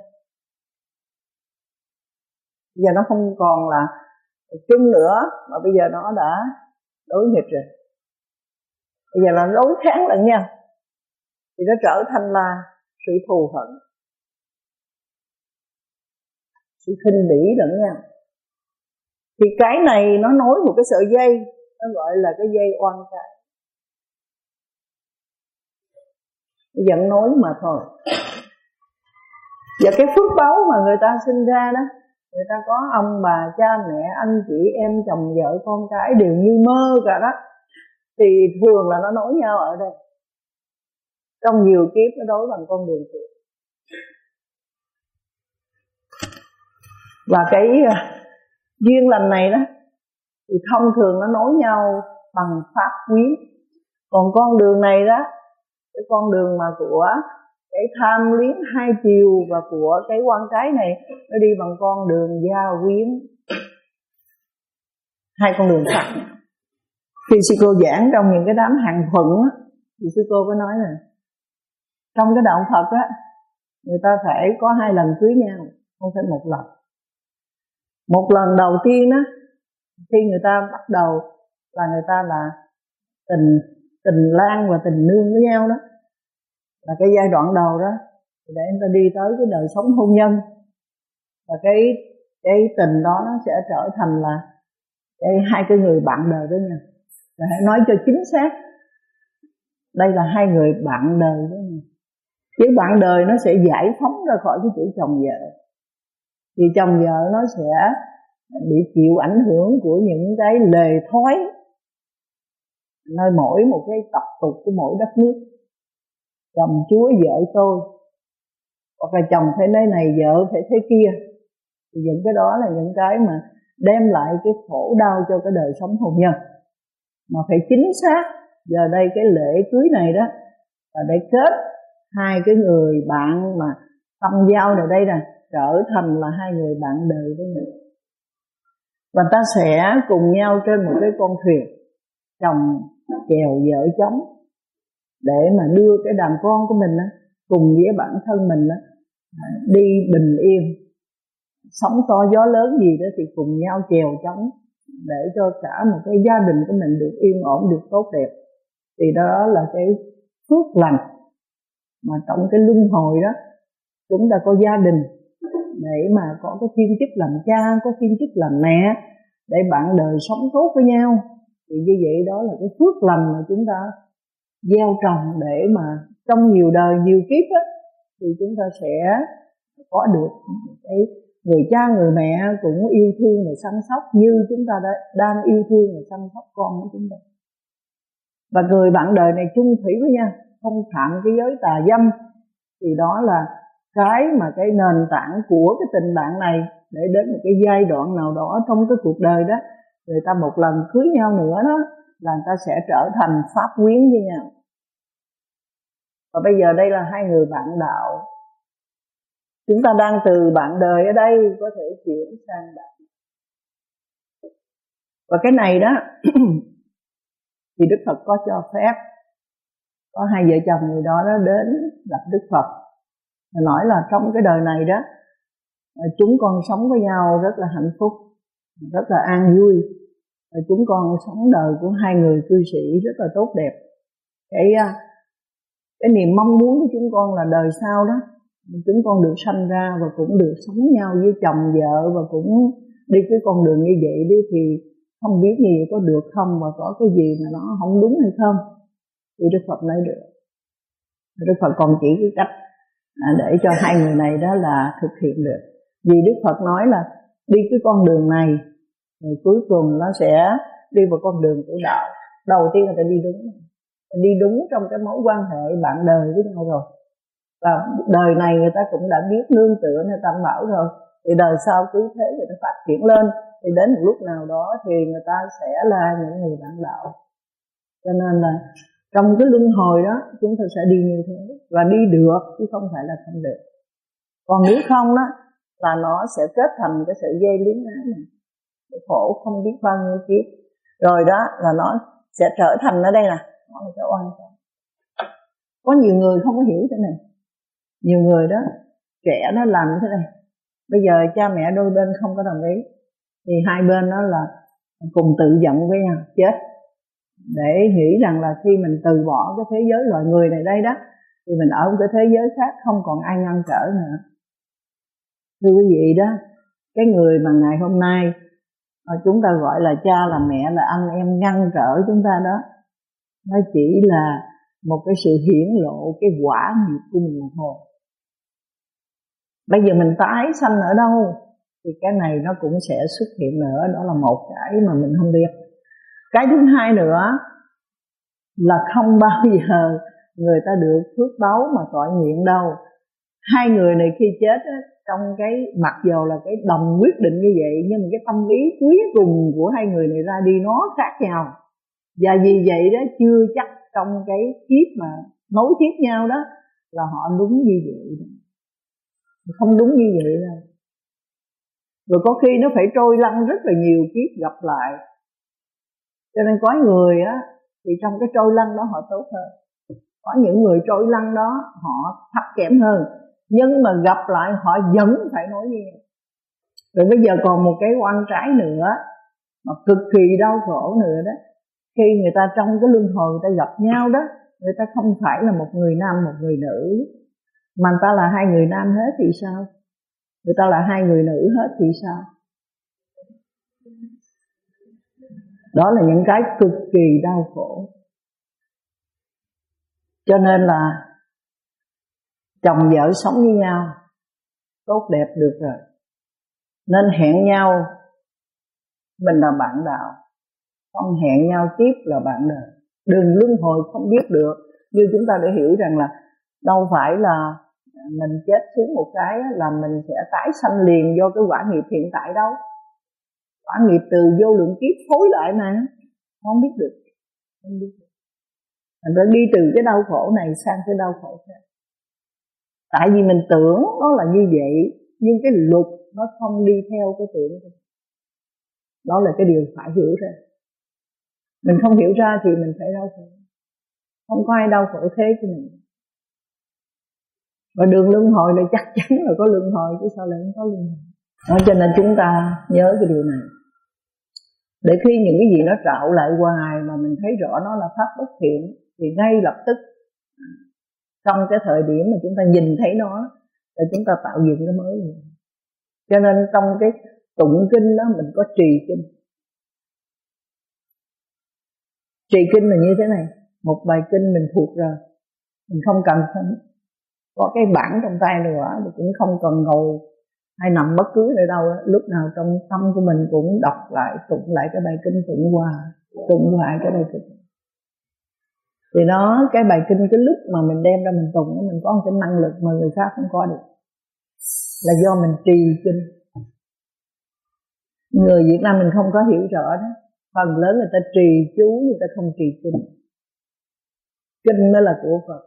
Bây giờ nó không còn là chung nữa, mà bây giờ nó đã đối nghịch rồi. Bây giờ là đối kháng lẫn nhau, thì nó trở thành là sự thù hận, sự khinh bỉ lẫn nhau. Thì cái này nó nối một cái sợi dây, nó gọi là cái dây oan trái, dẫn nối mà thôi. Và cái phước báu mà người ta sinh ra đó, người ta có ông bà cha mẹ anh chị em chồng vợ con cái đều như mơ cả đó, thì thường là nó nối nhau ở đây. Trong nhiều kiếp nó đối bằng con đường thiện. Và cái uh, duyên lành này đó thì thông thường nó nối nhau bằng pháp quyến. Còn con đường này đó, cái con đường mà của cái tham luyến hai chiều và của cái quan trái này, nó đi bằng con đường gia quyến. Hai con đường khác. Khi sư cô giảng trong những cái đám hàng thuận á, thì sư cô có nói là trong cái đạo Phật á, người ta phải có hai lần cưới nhau, không phải một lần. Một lần đầu tiên đó, khi người ta bắt đầu là người ta là tình tình lang và tình nương với nhau đó, là cái giai đoạn đầu đó, để người ta đi tới cái đời sống hôn nhân. Và cái cái tình đó nó sẽ trở thành là cái hai cái người bạn đời với nhau. Và hãy nói cho chính xác, đây là hai người bạn đời với nhau. Chứ bạn đời nó sẽ giải phóng ra khỏi cái chữ chồng vợ. Thì chồng vợ nó sẽ bị chịu ảnh hưởng của những cái lề thói nơi mỗi một cái tập tục của mỗi đất nước. Chồng chúa vợ tôi, hoặc là chồng phải thế này vợ phải thế kia. Thì những cái đó là những cái mà đem lại cái khổ đau cho cái đời sống hôn nhân. Mà phải chính xác. Giờ đây cái lễ cưới này đó là để kết hai cái người bạn mà tâm giao ở đây nè, trở thành là hai người bạn đời với nhau. Và ta sẽ cùng nhau trên một cái con thuyền, chồng chèo vợ chống, để mà đưa cái đàn con của mình á, cùng với bản thân mình á, đi bình yên. Sóng to gió lớn gì đó thì cùng nhau chèo chống, để cho cả một cái gia đình của mình được yên ổn, được tốt đẹp. Thì đó là cái phước lành mà trong cái luân hồi đó chúng ta có gia đình để mà có cái thiên chức làm cha, có thiên chức làm mẹ, để bạn đời sống tốt với nhau. Thì như vậy đó là cái phước lành mà chúng ta gieo trồng, để mà trong nhiều đời nhiều kiếp á, thì chúng ta sẽ có được cái người cha người mẹ cũng yêu thương và săn sóc như chúng ta đã đang yêu thương và săn sóc con của chúng ta. Và người bạn đời này chung thủy với nhau, không phạm cái giới tà dâm. Thì đó là cái mà cái nền tảng của cái tình bạn này, để đến một cái giai đoạn nào đó trong cái cuộc đời đó, người ta một lần cưới nhau nữa đó, là người ta sẽ trở thành pháp quyến với nhau. Và bây giờ đây là hai người bạn đạo. Chúng ta đang từ bạn đời ở đây có thể chuyển sang bạn. Và cái này đó thì Đức Phật có cho phép. Có hai vợ chồng người đó đó đến gặp Đức Phật, và nói là trong cái đời này đó, chúng con sống với nhau rất là hạnh phúc, rất là an vui. Và chúng con sống đời của hai người cư sĩ rất là tốt đẹp. Cái cái niềm mong muốn của chúng con là đời sau đó, chúng con được sanh ra và cũng được sống nhau với chồng vợ, và cũng đi cái con đường như vậy đi, thì không biết gì có được không, và có cái gì mà nó không đúng hay không. Thì Đức Phật nói được. Đức Phật còn chỉ cái cách để cho hai người này đó là thực hiện được. Vì Đức Phật nói là đi cái con đường này, rồi cuối cùng nó sẽ đi vào con đường của đạo. Đầu tiên là phải đi đúng, đi đúng trong cái mối quan hệ bạn đời với nhau rồi. Và đời này người ta cũng đã biết nương tựa nơi Tam Bảo rồi, thì đời sau cứ thế người ta phát triển lên, thì đến một lúc nào đó thì người ta sẽ là những người bạn đạo. Cho nên là trong cái luân hồi đó chúng ta sẽ đi như thế, và đi được chứ không phải là không được. Còn nếu không đó là nó sẽ kết thành cái sợi dây luyến ái này, khổ không biết bao nhiêu kiếp. Rồi đó là nó sẽ trở thành ở đây nè, nó là cái oan trái. Có nhiều người không có hiểu thế này. Nhiều người đó trẻ nó làm thế này. Bây giờ cha mẹ đôi bên không có đồng ý, thì hai bên đó là cùng tự giận với nhau chết, để nghĩ rằng là khi mình từ bỏ cái thế giới loài người này đây đó, thì mình ở một cái thế giới khác không còn ai ngăn trở nữa. Thưa quý vị đó, cái người mà ngày hôm nay chúng ta gọi là cha là mẹ là anh em ngăn trở chúng ta đó, nó chỉ là một cái sự hiển lộ cái quả nghiệp của mình mà thôi. Bây giờ mình tái sanh ở đâu thì cái này nó cũng sẽ xuất hiện nữa. Đó là một cái mà mình không biết. Cái thứ hai nữa là không bao giờ người ta được phước báu mà tội nguyện đâu. Hai người này khi chết á, trong cái mặc dù là cái đồng quyết định như vậy, nhưng mà cái tâm ý cuối cùng của hai người này ra đi nó khác nhau. Và vì vậy đó, chưa chắc trong cái kiếp mà nối tiếp nhau đó là họ đúng như vậy. Không đúng như vậy đâu. Rồi có khi nó phải trôi lăn rất là nhiều kiếp gặp lại. Cho nên có người á thì trong cái trôi lăn đó họ tốt hơn. Có những người trôi lăn đó họ thấp kém hơn, nhưng mà gặp lại họ vẫn phải nói như vậy. Rồi bây giờ còn một cái oan trái nữa mà cực kỳ đau khổ nữa đó. Khi người ta trong cái luân hồi người ta gặp nhau đó, người ta không phải là một người nam một người nữ, mà người ta là hai người nam hết thì sao? Người ta là hai người nữ hết thì sao? Đó là những cái cực kỳ đau khổ. Cho nên là chồng vợ sống với nhau tốt đẹp được rồi, nên hẹn nhau mình là bạn đạo, không hẹn nhau tiếp là bạn đời. Đừng luân hồi không biết được. Như chúng ta đã hiểu rằng là đâu phải là mình chết xuống một cái là mình sẽ tái sanh liền do cái quả nghiệp hiện tại đâu. Quả nghiệp từ vô lượng kiếp phối lại mà, không biết được. Không biết được. Mình phải đi từ cái đau khổ này sang cái đau khổ khác. Tại vì mình tưởng nó là như vậy, nhưng cái luật nó không đi theo cái tưởng. Đó là cái điều phải hiểu ra. Mình không hiểu ra thì mình phải đau khổ. Không có ai đau khổ thế cho mình. Và đường luân hồi là chắc chắn là có luân hồi, chứ sao lại không có luân hồi. Đó, cho nên chúng ta nhớ cái điều này. Để khi những cái gì nó trạo lại hoài mà mình thấy rõ nó là pháp bất thiện, thì ngay lập tức trong cái thời điểm mà chúng ta nhìn thấy nó là chúng ta tạo dựng cái mới. Cho nên trong cái tụng kinh đó mình có trì kinh. Trì kinh là như thế này. Một bài kinh mình thuộc rồi, mình không cần phải có cái bản trong tay nữa, mình cũng không cần ngồi hay nằm bất cứ nơi đâu. Lúc nào trong tâm của mình cũng đọc lại, tụng lại cái bài kinh, tụng qua, tụng lại cái bài kinh. Thì nó, cái bài kinh cái lúc mà mình đem ra mình tụng, mình có một cái năng lực mà người khác không có được. Là do mình trì kinh. Người Việt Nam mình không có hiểu rõ đó. Phần lớn người ta trì chú, người ta không trì kinh. Kinh mới là của Phật.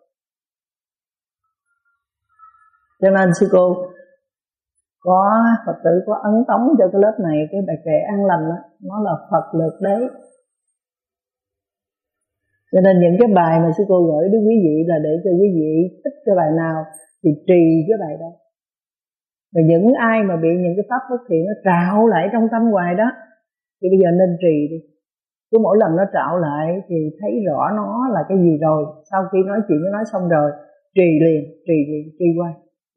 Cho nên sư cô có Phật tử có ấn tống cho cái lớp này cái bài kệ an lành đó, nó là Phật lực đấy. Cho nên những cái bài mà sư cô gửi đến quý vị là để cho quý vị thích cái bài nào thì trì cái bài đó. Và những ai mà bị những cái pháp bất thiện nó trạo lại trong tâm hoài đó thì bây giờ nên trì đi. Cứ mỗi lần nó trạo lại thì thấy rõ nó là cái gì rồi. Sau khi nói chuyện với nó xong rồi, trì liền, trì liền, trì qua.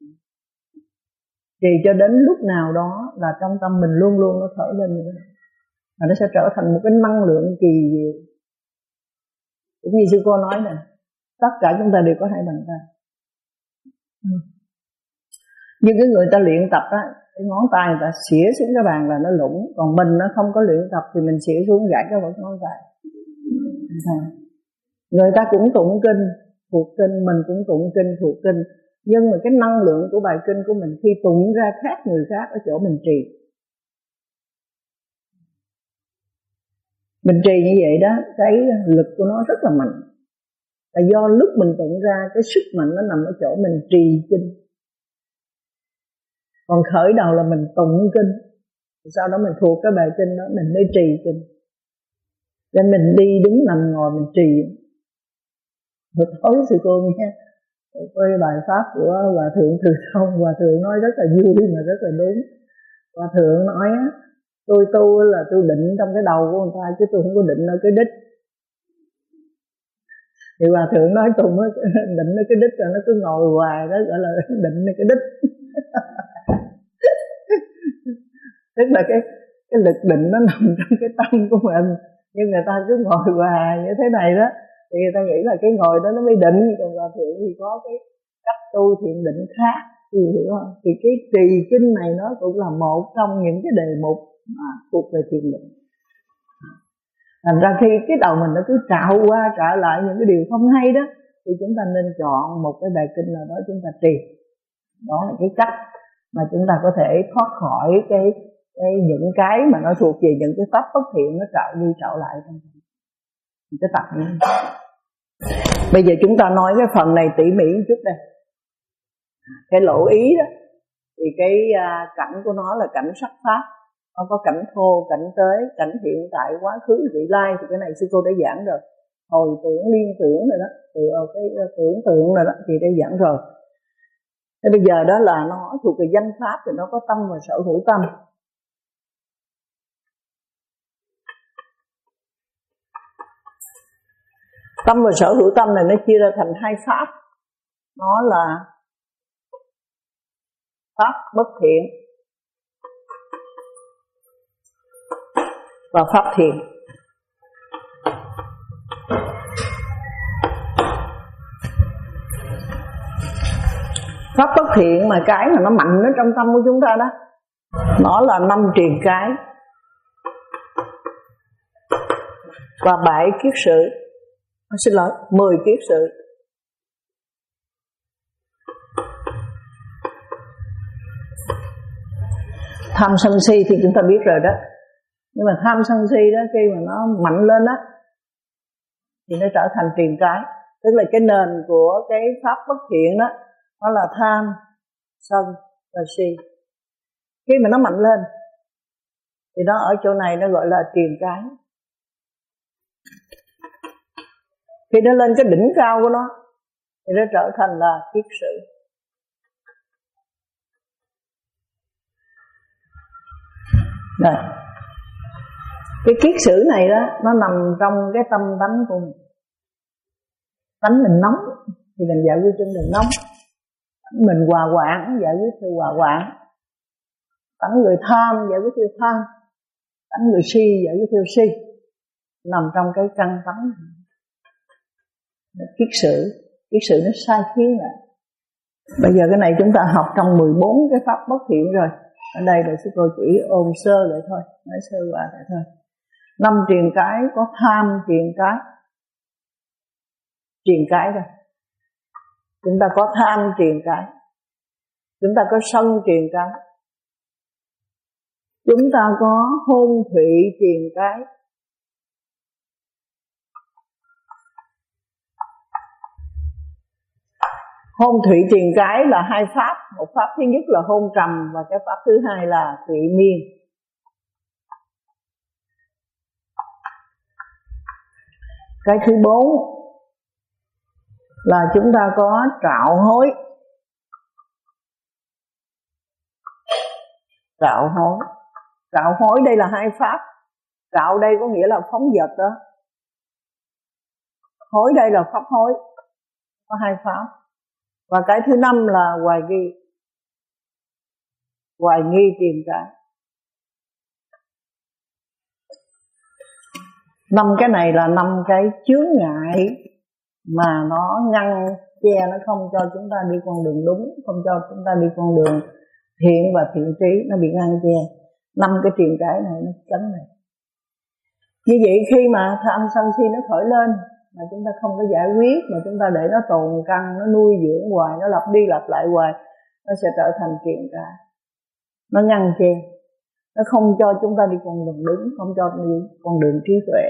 Trì cho đến lúc nào đó là trong tâm mình luôn luôn nó thở lên như thế này. Và nó sẽ trở thành một cái năng lượng kỳ diệu. Cũng như sư cô nói nè, tất cả chúng ta đều có hai bàn tay. Ừ. Nhưng cái người ta luyện tập á, cái ngón tay người ta xỉa xuống cái bàn là nó lủng. Còn mình nó không có luyện tập thì mình xỉa xuống gãy cái vật ngón tay. Người ta cũng tụng kinh, thuộc kinh, mình cũng tụng kinh, thuộc kinh. Nhưng mà cái năng lượng của bài kinh của mình khi tụng ra khác người khác ở chỗ mình trì. Mình trì như vậy đó, cái lực của nó rất là mạnh. Là do lúc mình tụng ra cái sức mạnh nó nằm ở chỗ mình trì kinh. Còn khởi đầu là mình tụng kinh, sau đó mình thuộc cái bài kinh đó mình mới trì kinh. Nên mình đi đứng nằm ngồi mình trì. Một tối sư cô nghe cái bài pháp của Hòa Thượng Từ Thông, Hòa Thượng nói rất là vui mà rất là đúng. Hòa Thượng nói á, tôi tu là tôi định trong cái đầu của người ta chứ tôi không có định ở cái đích. Thì Hòa Thượng nói tụng định ở cái đích là nó cứ ngồi hoài đó, gọi là định ở cái đích. Tức là cái cái lực định nó nằm trong cái tâm của mình, nhưng người ta cứ ngồi hoài như thế này đó thì người ta nghĩ là cái ngồi đó nó mới định. Còn Hòa Thượng thì có cái cách tu thiền định khác, Thì hiểu không? Thì cái trì kinh này nó cũng là một trong những cái đề mục mà thuộc về thiền định. Thành ra khi cái đầu mình nó cứ trạo qua trạo lại những cái điều không hay đó, thì chúng ta nên chọn một cái bài kinh nào đó chúng ta trì. Đó là cái cách mà chúng ta có thể thoát khỏi cái, cái những cái mà nó thuộc về những cái pháp bất thiện, nó trạo đi trạo lại trong cái tập này. Bây giờ chúng ta nói cái phần này tỉ mỉ một chút đây. Cái lỗ ý đó, thì cái uh, cảnh của nó là cảnh sắc pháp. Nó có cảnh thô, cảnh tới, cảnh hiện tại, quá khứ, vị lai. Thì cái này sư cô đã giảng rồi. Hồi tưởng, liên tưởng rồi đó, từ cái tưởng tượng rồi đó, thì đã giảng rồi. Thế bây giờ đó là nó thuộc về danh pháp, thì nó có tâm và sở hữu tâm. Tâm và sở hữu tâm này nó chia ra thành hai pháp. Nó là pháp bất thiện và pháp thiện. Pháp bất thiện mà cái mà nó mạnh ở trong tâm của chúng ta đó, nó là năm triền cái và bảy kiết sự. Xin lỗi, mười kiết sự. Tham sân si thì chúng ta biết rồi đó. Nhưng mà tham sân si đó, khi mà nó mạnh lên đó, thì nó trở thành triền cái. Tức là cái nền của cái pháp bất thiện đó, nó là tham, sân và si. Khi mà nó mạnh lên, thì nó ở chỗ này nó gọi là triền cái. Khi nó lên cái đỉnh cao của nó, thì nó trở thành là kiết sự. Rồi. Cái kiết sử này đó, nó nằm trong cái tâm tánh của mình. Tánh mình nóng thì mình giải quyết trong mình nóng. Tánh mình hòa quảng giải quyết theo hòa quảng. Tánh người tham giải quyết theo tham. Tánh người si giải quyết theo si. Nằm trong cái căn tánh. Kiết sử, kiết sử nó sai khiến lại. Bây giờ cái này chúng ta học trong mười bốn cái pháp bất thiện rồi. Ở đây là sư cô chỉ ôn sơ lại thôi, nói sơ qua lại thôi. Năm triền cái có tham triền cái, triền cái rồi. Chúng ta có tham triền cái, chúng ta có sân triền cái, chúng ta có hôn thủy triền cái, hôn thủy triền cái là hai pháp. Một pháp thứ nhất là hôn trầm, và cái pháp thứ hai là thủy miên. Cái thứ bốn là chúng ta có trạo hối. Trạo hối Trạo hối đây là hai pháp. Trạo đây có nghĩa là phóng dật đó. Hối đây là pháp hối. Có hai pháp. Và cái thứ năm là hoài nghi. Hoài nghi triền cái. Năm cái này là năm cái chướng ngại mà nó ngăn che, nó không cho chúng ta đi con đường đúng, không cho chúng ta đi con đường thiện và thiện trí, nó bị ngăn che. Năm cái triền cái này nó chấm này. Như vậy khi mà tham sân si nó khởi lên mà chúng ta không có giải quyết, mà chúng ta để nó tồn căn, nó nuôi dưỡng hoài, nó lặp đi lặp lại hoài, nó sẽ trở thành triền cái. Nó ngăn che, nó không cho chúng ta đi con đường đúng, không cho đi con đường trí tuệ.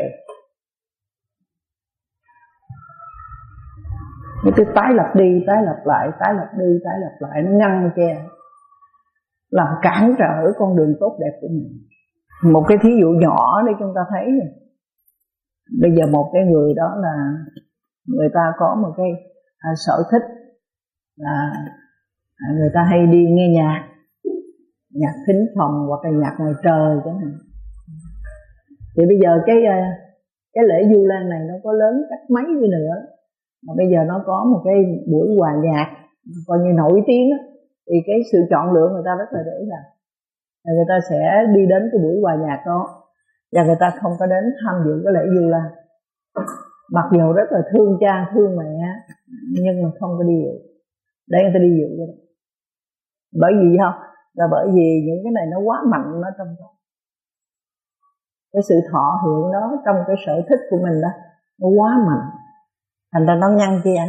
Nó cứ tái lập đi, tái lập lại, tái lập đi, tái lập lại, nó ngăn che, làm cản trở con đường tốt đẹp của mình. Một cái thí dụ nhỏ để chúng ta thấy này. Bây giờ một cái người đó là người ta có một cái à, sở thích là à, người ta hay đi nghe nhạc, nhạc thính phòng hoặc là nhạc ngoài trời chẳng hạn. Thì bây giờ cái cái lễ Du Lan này nó có lớn cách mấy đi nữa, mà bây giờ nó có một cái buổi hòa nhạc coi như nổi tiếng đó, thì cái sự chọn lựa người ta rất là dễ dàng. Người ta sẽ đi đến cái buổi hòa nhạc đó, và người ta không có đến tham dự cái lễ Du Lan. Mặc dù rất là thương cha thương mẹ, nhưng mà không có đi dự. Để người ta đi dự vậy đó. Bởi vì không? Là bởi vì những cái này nó quá mạnh ở trong đó. Cái sự thọ hưởng đó trong cái sở thích của mình đó, nó quá mạnh, thành ra nó ngăn che.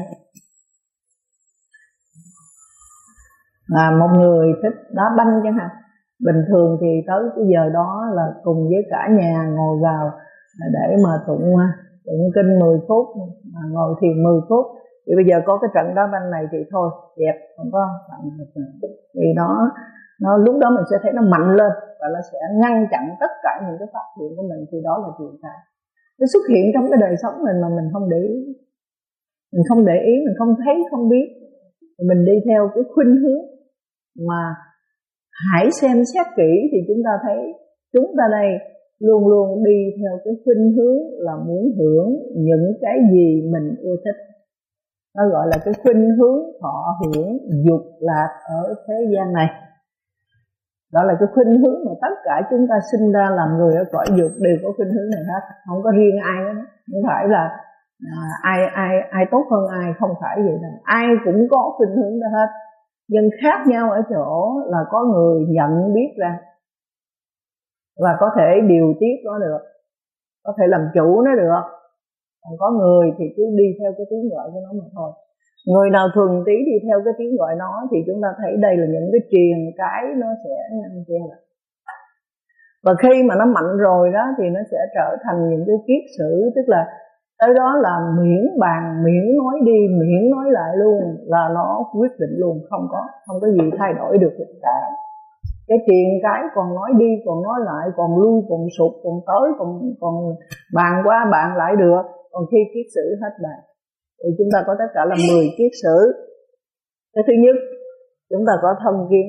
Là một người thích đá banh chẳng hạn, bình thường thì tới cái giờ đó là cùng với cả nhà ngồi vào để mà tụng tụng kinh mười phút, mà ngồi thiền mười phút. Thì bây giờ có cái trận đá banh này thì thôi, dẹp, không có. Thì nó nó lúc đó mình sẽ thấy nó mạnh lên và nó sẽ ngăn chặn tất cả những cái phát hiện của mình. Thì đó là chuyện cái nó xuất hiện trong cái đời sống mình mà mình không để ý, mình không để ý, mình không thấy, không biết, mình đi theo cái khuynh hướng. Mà hãy xem xét kỹ thì chúng ta thấy chúng ta đây luôn luôn đi theo cái khuynh hướng là muốn hưởng những cái gì mình ưa thích. Nó gọi là cái khuynh hướng thọ hưởng dục lạc ở thế gian này. Đó là cái khuynh hướng mà tất cả chúng ta sinh ra làm người ở cõi dục đều có khuynh hướng này hết, không có riêng ai hết. Không phải là à, ai ai ai tốt hơn ai, không phải vậy đâu. Ai cũng có khuynh hướng đó hết. Nhưng khác nhau ở chỗ là có người nhận biết ra và có thể điều tiết nó được, có thể làm chủ nó được. Còn có người thì cứ đi theo cái tiếng gọi của nó mà thôi. Người nào thuần tí đi theo cái tiếng gọi nó thì chúng ta thấy đây là những cái truyền cái nó sẽ ngăn che lại. Và khi mà nó mạnh rồi đó thì nó sẽ trở thành những cái kiết sử, tức là tới đó là miễn bàn, miễn nói đi, miễn nói lại luôn, là nó quyết định luôn, không có không có gì thay đổi được cả. Cái truyền cái còn nói đi, còn nói lại, còn lui, còn sụp, còn tới, còn còn bàn qua bàn lại được. Còn khi kiết sử hết bàn thì chúng ta có tất cả là mười kiết sử. Cái thứ nhất, chúng ta có thân kiến.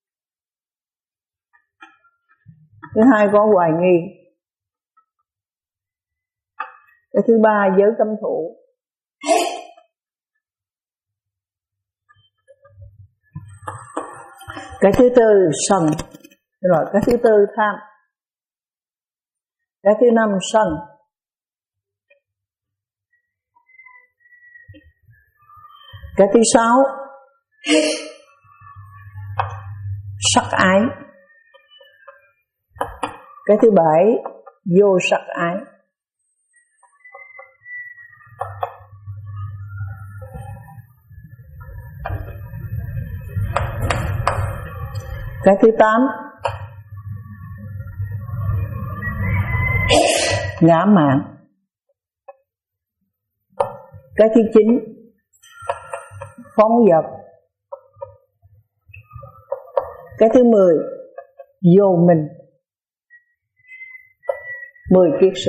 Thứ hai có hoài nghi. Cái thứ ba giới cấm thủ. Cái thứ tư sân. Rồi cái thứ tư tham. Cái thứ năm sân. Cái thứ sáu sắc ái. Cái thứ bảy vô sắc ái. Cái thứ tám ngã mạn. Cái thứ chín phóng dật. Cái thứ mười vô minh. Mười kiết sử.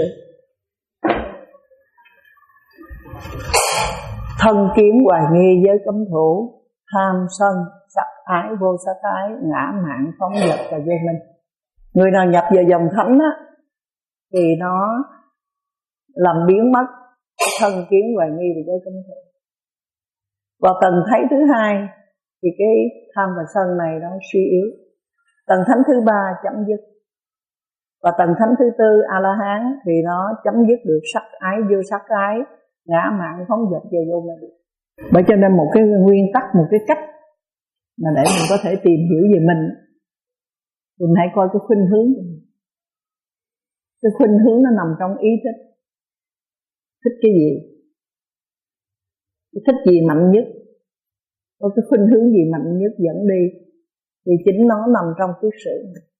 Thân kiến, hoài nghi, giới cấm thủ, tham sân, sắc ái, vô sắc ái, ngã mạn, phóng dật và vô minh. Người nào nhập vào dòng thánh á thì nó làm biến mất thân kiến, hoài nghi và giới cấm thủ. Và tầng thấy thứ hai thì cái tham và sân này nó suy yếu. Tầng thánh thứ ba chấm dứt. Và tầng thánh thứ tư A-la-hán thì nó chấm dứt được sắc ái, vô sắc ái, ngã mạn, phóng dật và vô minh. Bởi cho nên một cái nguyên tắc, một cái cách mà để mình có thể tìm hiểu về mình thì mình hãy coi cái khuynh hướng của mình. Cái khuynh hướng nó nằm trong ý thích. Thích cái gì? Cái thích gì mạnh nhất? Có cái khuynh hướng gì mạnh nhất dẫn đi thì chính nó nằm trong kiết sử,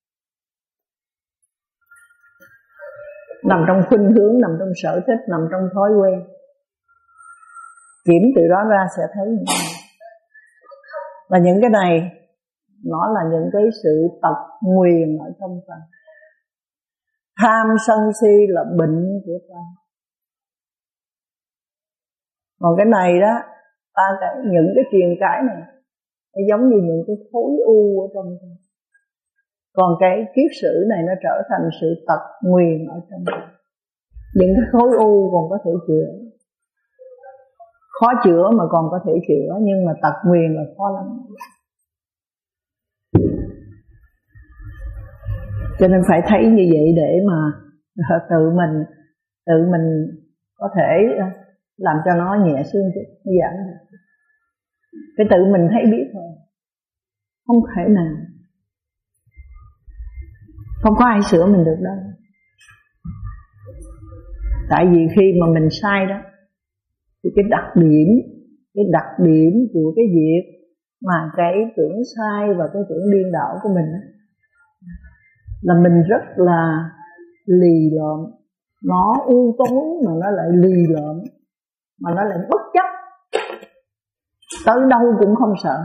nằm trong khuynh hướng, nằm trong sở thích, nằm trong thói quen. Kiểm từ đó ra sẽ thấy những cái này. Và những cái này nó là những cái sự tật nguyền ở trong ta. Tham sân si là bệnh của ta. Còn cái này đó, ta cái, những cái truyền cái này nó giống như những cái khối u ở trong ta. Còn cái kiết sử này nó trở thành sự tật nguyền ở trong ta. Những cái khối u còn có thể chữa, khó chữa mà còn có thể chữa, nhưng mà tật nguyền là khó lắm. Cho nên phải thấy như vậy để mà tự mình tự mình có thể làm cho nó nhẹ xương chút, giảm. Cái tự mình thấy biết thôi. Không thể nào. Không có ai sửa mình được đâu. Tại vì khi mà mình sai đó, thì cái đặc điểm, cái đặc điểm của cái việc mà cái tưởng sai và cái tưởng điên đảo của mình đó, là mình rất là lì lợm. Nó u tối mà nó lại lì lợm, mà nó lại bất chấp, tới đâu cũng không sợ,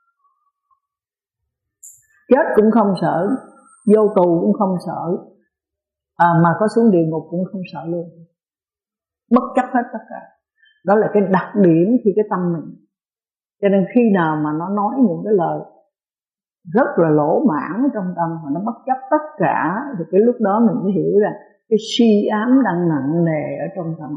chết cũng không sợ, vô tù cũng không sợ, à, mà có xuống địa ngục cũng không sợ luôn, bất chấp hết tất cả. Đó là cái đặc điểm khi cái tâm mình. Cho nên khi nào mà nó nói những cái lời rất là lỗ mãn trong tâm, mà nó bất chấp tất cả, thì cái lúc đó mình mới hiểu rằng cái suy ám đang nặng nề ở trong tâm.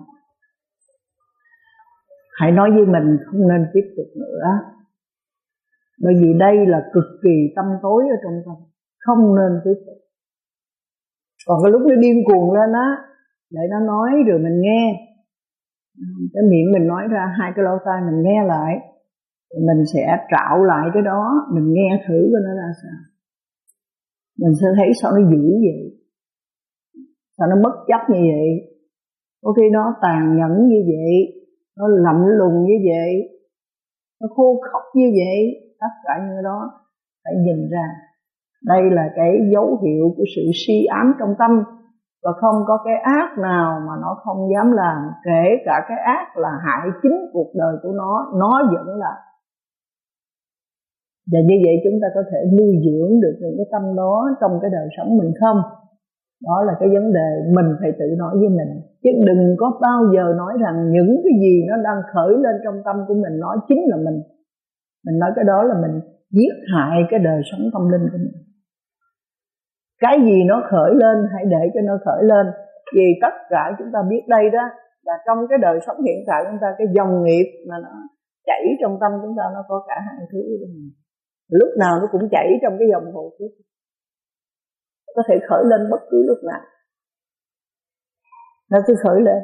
Hãy nói với mình không nên tiếp tục nữa, bởi vì đây là cực kỳ tâm tối ở trong tâm, không nên tiếp tục. Còn cái lúc nó điên cuồng lên á, để nó nói rồi mình nghe, cái miệng mình nói ra, hai cái lỗ tai mình nghe lại, mình sẽ trạo lại cái đó, mình nghe thử coi nó ra sao. Mình sẽ thấy sao nó dữ vậy, sao nó bất chấp như vậy, có khi nó tàn nhẫn như vậy, nó lạnh lùng như vậy, nó khô khốc như vậy. Tất cả những cái đó phải nhìn ra. Đây là cái dấu hiệu của sự suy ám trong tâm. Và không có cái ác nào mà nó không dám làm, kể cả cái ác là hại chính cuộc đời của nó, nó vẫn làm. Và như vậy chúng ta có thể nuôi dưỡng được những cái tâm đó trong cái đời sống mình không? Đó là cái vấn đề mình phải tự nói với mình. Chứ đừng có bao giờ nói rằng những cái gì nó đang khởi lên trong tâm của mình, nó chính là mình. Mình nói cái đó là mình giết hại cái đời sống tâm linh của mình. Cái gì nó khởi lên hãy để cho nó khởi lên. Vì tất cả chúng ta biết đây đó, là trong cái đời sống hiện tại chúng ta, cái dòng nghiệp mà nó chảy trong tâm chúng ta, nó có cả hai thứ. Lúc nào nó cũng chảy trong cái dòng hồ kiếp, có thể khởi lên bất cứ lúc nào, nó cứ khởi lên.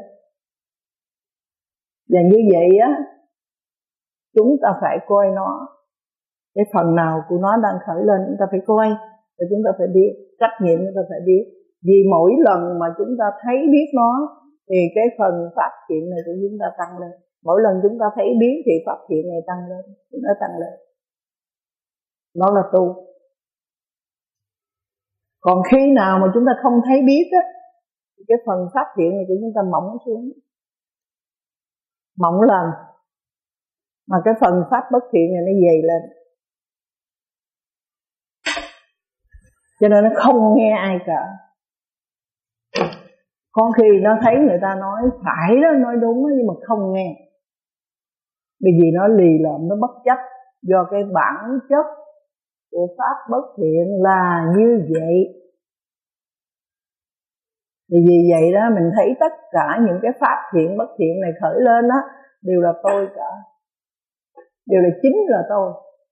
Và như vậy á, chúng ta phải coi nó, cái phần nào của nó đang khởi lên chúng ta phải coi, rồi chúng ta phải biết, trách nhiệm chúng ta phải biết. Vì mỗi lần mà chúng ta thấy biết nó, thì cái phần phát hiện này của chúng ta tăng lên. Mỗi lần chúng ta thấy biết thì phát hiện này tăng lên, nó tăng lên. Đó là tu. Còn khi nào mà chúng ta không thấy biết á, thì cái phần phát hiện này của chúng ta mỏng xuống, mỏng lên, mà cái phần pháp bất thiện này nó dày lên. Cho nên nó không nghe ai cả. Có khi nó thấy người ta nói phải đó, nói đúng đó, nhưng mà không nghe. Bởi vì nó lì lợm, nó bất chấp. Do cái bản chất của pháp bất thiện là như vậy. Thì vì vậy đó mình thấy tất cả những cái pháp thiện bất thiện này khởi lên đó đều là tôi cả, đều là chính là tôi.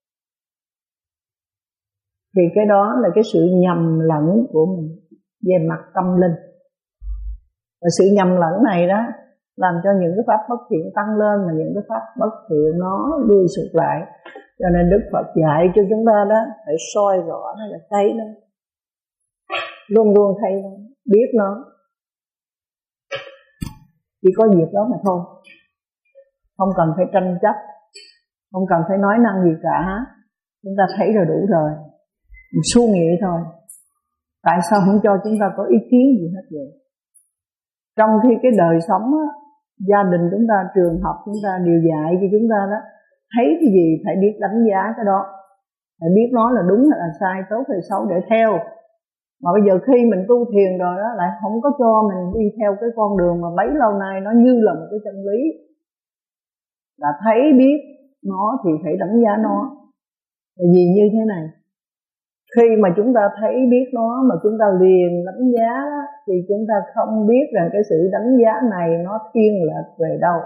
Thì cái đó là cái sự nhầm lẫn của mình về mặt tâm linh. Và sự nhầm lẫn này đó làm cho những cái pháp bất thiện tăng lên, mà những cái pháp bất thiện nó lui sụt lại. Cho nên Đức Phật dạy cho chúng ta đó phải soi rõ nó, là thấy nó, luôn luôn thấy nó, biết nó. Chỉ có việc đó mà thôi, không cần phải tranh chấp, không cần phải nói năng gì cả. Chúng ta thấy rồi đủ rồi, mình suông vậy thôi. Tại sao không cho chúng ta có ý kiến gì hết vậy? Trong khi cái đời sống á, gia đình chúng ta, trường học chúng ta đều dạy cho chúng ta đó, thấy cái gì phải biết đánh giá cái đó, phải biết nó là đúng hay là sai, tốt hay xấu để theo. Mà bây giờ khi mình tu thiền rồi đó, lại không có cho mình đi theo cái con đường mà bấy lâu nay nó như là một cái chân lý. Là thấy biết nó thì phải đánh giá nó. Là vì như thế này, khi mà chúng ta thấy biết nó mà chúng ta liền đánh giá đó, thì chúng ta không biết rằng cái sự đánh giá này nó thiên lệch về đâu.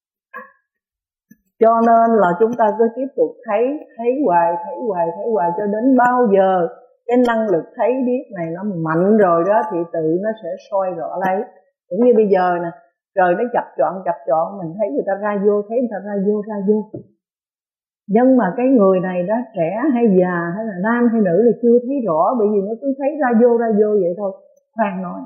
Cho nên là chúng ta cứ tiếp tục thấy, thấy hoài, thấy hoài, thấy hoài cho đến bao giờ cái năng lực thấy biết này nó mạnh rồi đó, thì tự nó sẽ soi rõ lấy. Cũng như bây giờ nè, trời nó chập chọn chập chọn, mình thấy người ta ra vô, thấy người ta ra vô, ra vô. Nhưng mà cái người này đó, trẻ hay già hay là nam hay nữ là chưa thấy rõ, bởi vì nó cứ thấy ra vô ra vô vậy thôi. Khoan nói,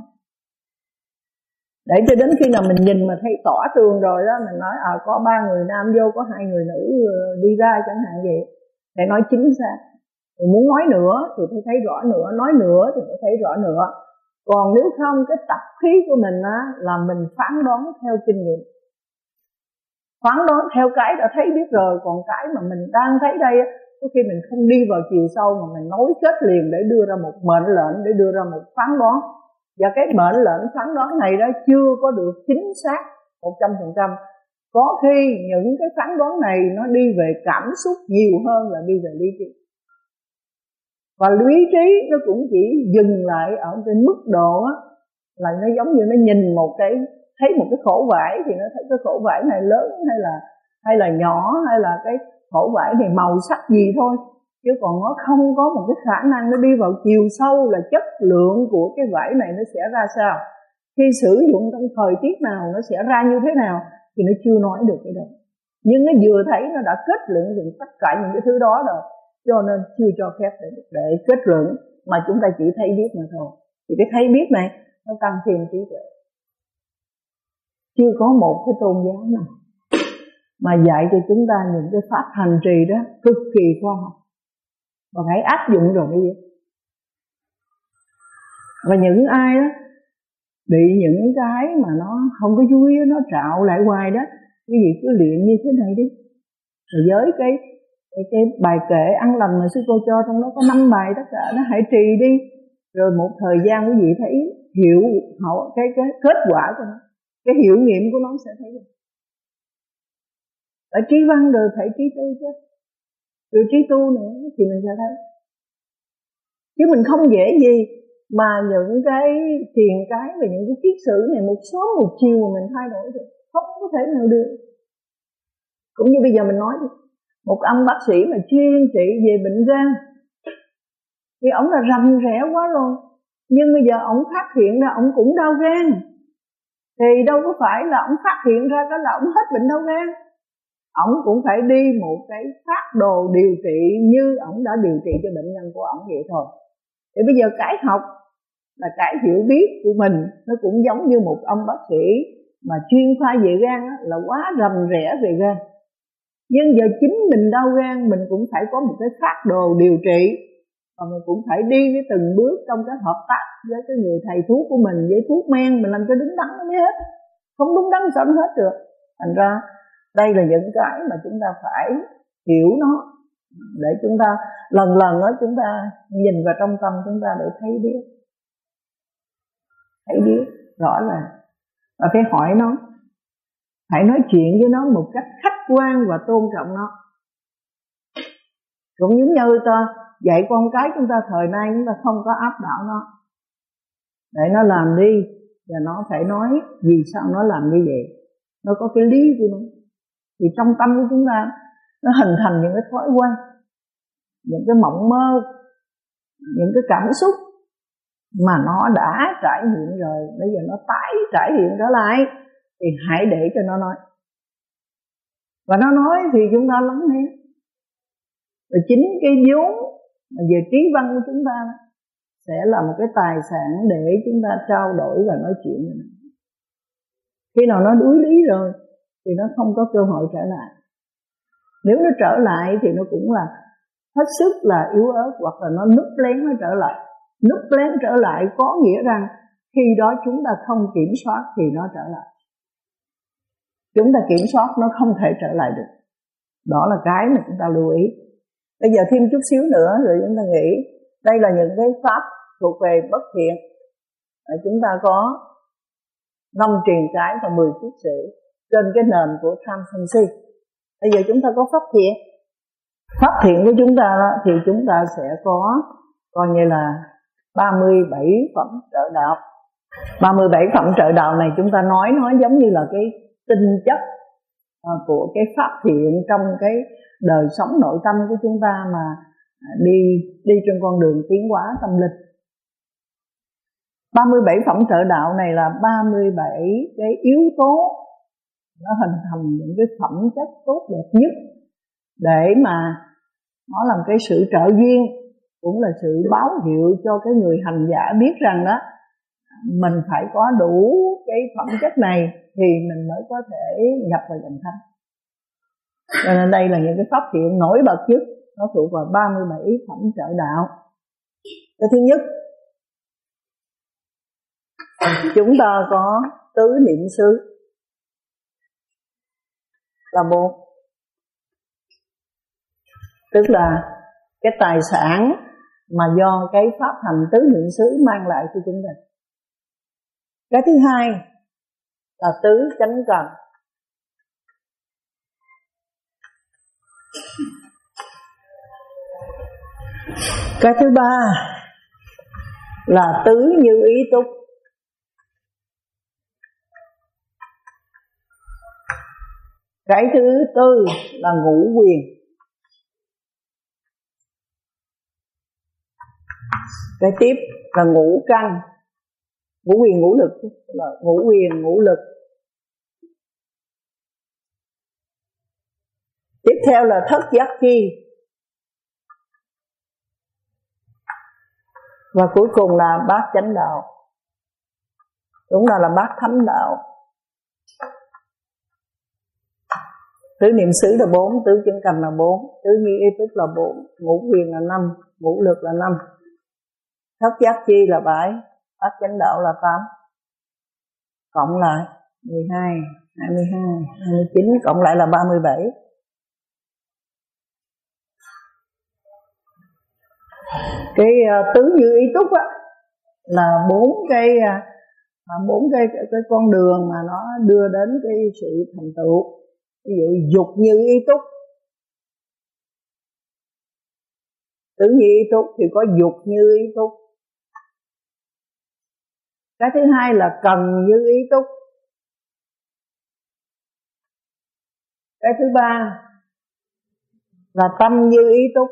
để cho đến khi nào mình nhìn mà thấy tỏ tường rồi đó, mình nói à có ba người nam vô, có hai người nữ đi ra chẳng hạn vậy, để nói chính xác. Mình muốn nói nữa thì phải thấy rõ nữa, nói nữa thì phải thấy rõ nữa. Còn nếu không, cái tập khí của mình á là mình phán đoán theo kinh nghiệm, phán đoán theo cái đã thấy biết rồi. Còn cái mà mình đang thấy đây á, có khi mình không đi vào chiều sâu mà mình nối kết liền để đưa ra một mệnh lệnh, để đưa ra một phán đoán. Và cái mệnh lệnh phán đoán này đó chưa có được chính xác một trăm phần trăm. Có khi những cái phán đoán này nó đi về cảm xúc nhiều hơn là đi về lý trí. Và lý trí nó cũng chỉ dừng lại ở cái mức độ á, là nó giống như nó nhìn một cái, thấy một cái khổ vải thì nó thấy cái khổ vải này lớn hay là hay là nhỏ, hay là cái khổ vải này màu sắc gì thôi. Chứ còn nó không có một cái khả năng nó đi vào chiều sâu là chất lượng của cái vải này nó sẽ ra sao, khi sử dụng trong thời tiết nào nó sẽ ra như thế nào, thì nó chưa nói được cái đó. Nhưng nó vừa thấy nó đã kết luận được tất cả những cái thứ đó rồi, cho nên chưa cho phép để, để kết luận, mà chúng ta chỉ thấy biết mà thôi. Thì cái thấy biết này nó tăng thêm trí tuệ. Chưa có một cái tôn giáo nào mà dạy cho chúng ta những cái pháp hành trì đó cực kỳ khoa học và phải áp dụng rồi mới biết. Và những ai đó bị những cái mà nó không có vui, nó trạo lại hoài đó, cái gì cứ luyện như thế này đi, rồi với cái cái, cái bài kệ ăn lành mà sư cô cho trong đó có năm bài tất cả, nó hãy trì đi, rồi một thời gian quý vị thấy hiểu hậu cái cái kết quả của nó, cái hiệu nghiệm của nó sẽ thấy được. Ở trí văn rồi phải trí tư chứ, rồi trí tu nữa thì mình sẽ thấy. Chứ mình không dễ gì mà những cái thiền cái và những cái kiết sử này một sớm một chiều mà mình thay đổi được, không có thể nào được. Cũng như bây giờ mình nói đi, một ông bác sĩ mà chuyên trị về bệnh gan thì ông là rành rẽ quá rồi, nhưng bây giờ ông phát hiện ra ông cũng đau gan, thì đâu có phải là ông phát hiện ra cái là ông hết bệnh đau gan. Ông cũng phải đi một cái phác đồ điều trị như ông đã điều trị cho bệnh nhân của ông vậy thôi. Thì bây giờ cái học là cái hiểu biết của mình, nó cũng giống như một ông bác sĩ mà chuyên khoa về gan á, là quá rành rẽ về gan. Nhưng giờ chính mình đau gan, mình cũng phải có một cái phác đồ điều trị, và mình cũng phải đi với từng bước trong cái hợp tác với cái người thầy thuốc của mình, với thuốc men mình làm cho đúng đắn nó mới hết. Không đúng đắn sao nó hết được. Thành ra đây là những cái mà chúng ta phải hiểu nó, để chúng ta lần lần đó chúng ta nhìn vào trong tâm chúng ta để thấy biết, thấy biết rõ ràng. Và phải hỏi nó, hãy nói chuyện với nó một cách khách quan và tôn trọng nó. Cũng giống như ta dạy con cái chúng ta thời nay, chúng ta không có áp đảo nó, để nó làm đi, và nó phải nói vì sao nó làm như vậy, nó có cái lý của nó. Thì trong tâm của chúng ta nó hình thành những cái thói quen, những cái mộng mơ, những cái cảm xúc mà nó đã trải nghiệm rồi, bây giờ nó tái trải nghiệm trở lại, thì hãy để cho nó nói. Và nó nói thì chúng ta lắng nghe. Và chính cái vốn về trí văn của chúng ta sẽ là một cái tài sản để chúng ta trao đổi và nói chuyện. Khi nào nó đuối lý rồi thì nó không có cơ hội trở lại. Nếu nó trở lại thì nó cũng là hết sức là yếu ớt, hoặc là nó núp lén nó trở lại. Núp lén trở lại có nghĩa rằng khi đó chúng ta không kiểm soát thì nó trở lại. Chúng ta kiểm soát nó không thể trở lại được. Đó là cái mà chúng ta lưu ý. Bây giờ thêm chút xíu nữa rồi chúng ta nghĩ đây là những cái pháp thuộc về bất thiện. Chúng ta có năm truyền cái và mười kiết sử trên cái nền của tham sân si. Bây giờ chúng ta có pháp thiện. Pháp thiện của chúng ta thì chúng ta sẽ có coi như là ba mươi bảy phẩm trợ đạo. ba mươi bảy phẩm trợ đạo này chúng ta nói nói giống như là cái tinh chất của cái pháp thiện trong cái đời sống nội tâm của chúng ta mà đi đi trên con đường tiến hóa tâm linh. ba mươi bảy phẩm trợ đạo này là ba mươi bảy cái yếu tố nó hình thành những cái phẩm chất tốt đẹp nhất để mà nó làm cái sự trợ duyên, cũng là sự báo hiệu cho cái người hành giả biết rằng đó mình phải có đủ cái phẩm chất này thì mình mới có thể nhập vào dòng thánh. Cho nên đây là những cái pháp hiện nổi bật nhất, nó thuộc vào ba mươi bảy phẩm trợ đạo. Cái thứ nhất, chúng ta có tứ niệm xứ là bốn, tức là cái tài sản mà do cái pháp hành tứ niệm xứ mang lại cho chúng ta. Cái thứ hai là tứ chánh cần. Cái thứ ba là tứ như ý túc. Cái thứ tư là ngũ quyền. Cái tiếp là ngũ căn, ngũ quyền ngũ lực, là ngũ quyền ngũ lực. Tiếp theo là thất giác chi. Và cuối cùng là bát chánh đạo. Đúng là là bát thánh đạo. Tứ niệm xứ là bốn, tứ chân cần là bốn, tứ như ý túc là bốn, ngũ quyền là năm, ngũ lực là năm, thất giác chi là bảy, bát chánh đạo là tám. Cộng lại mười hai, hai mươi hai, hai mươi chín, cộng lại là ba mươi bảy. Cái uh, tứ như ý túc á là bốn cái uh, bốn cái, cái cái con đường mà nó đưa đến cái sự thành tựu. Ví dụ dục như ý túc, tứ như ý túc thì có dục như ý túc. Cái thứ hai là cần như ý túc. Cái thứ ba là tâm như ý túc.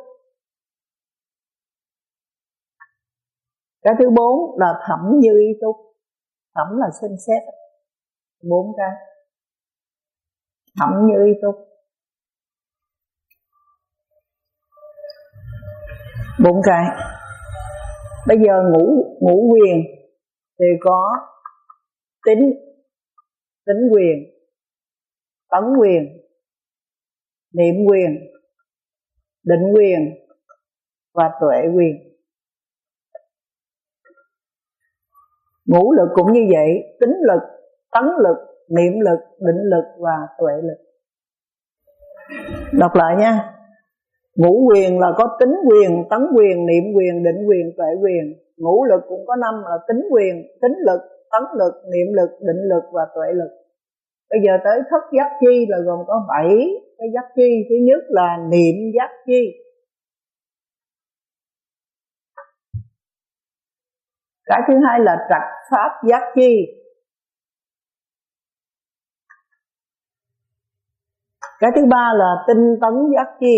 Cái thứ bốn là thẩm như ý túc. Thẩm là xem xét, bốn cái. Thẩm như ý túc, bốn cái. Bây giờ ngũ ngũ quyền thì có tính, tính quyền, tấn quyền, niệm quyền, định quyền và tuệ quyền. Ngũ lực cũng như vậy, tính lực, tấn lực, niệm lực, định lực và tuệ lực. Đọc lại nha. Ngũ quyền là có tính quyền, tấn quyền, niệm quyền, định quyền, tuệ quyền. Ngũ lực cũng có năm là tính quyền, tính lực, tấn lực, niệm lực, định lực và tuệ lực. Bây giờ tới thất giác chi là gồm có bảy cái giác chi. Thứ nhất là niệm giác chi. Cái thứ hai là trạch pháp giác chi. Cái thứ ba là tinh tấn giác chi.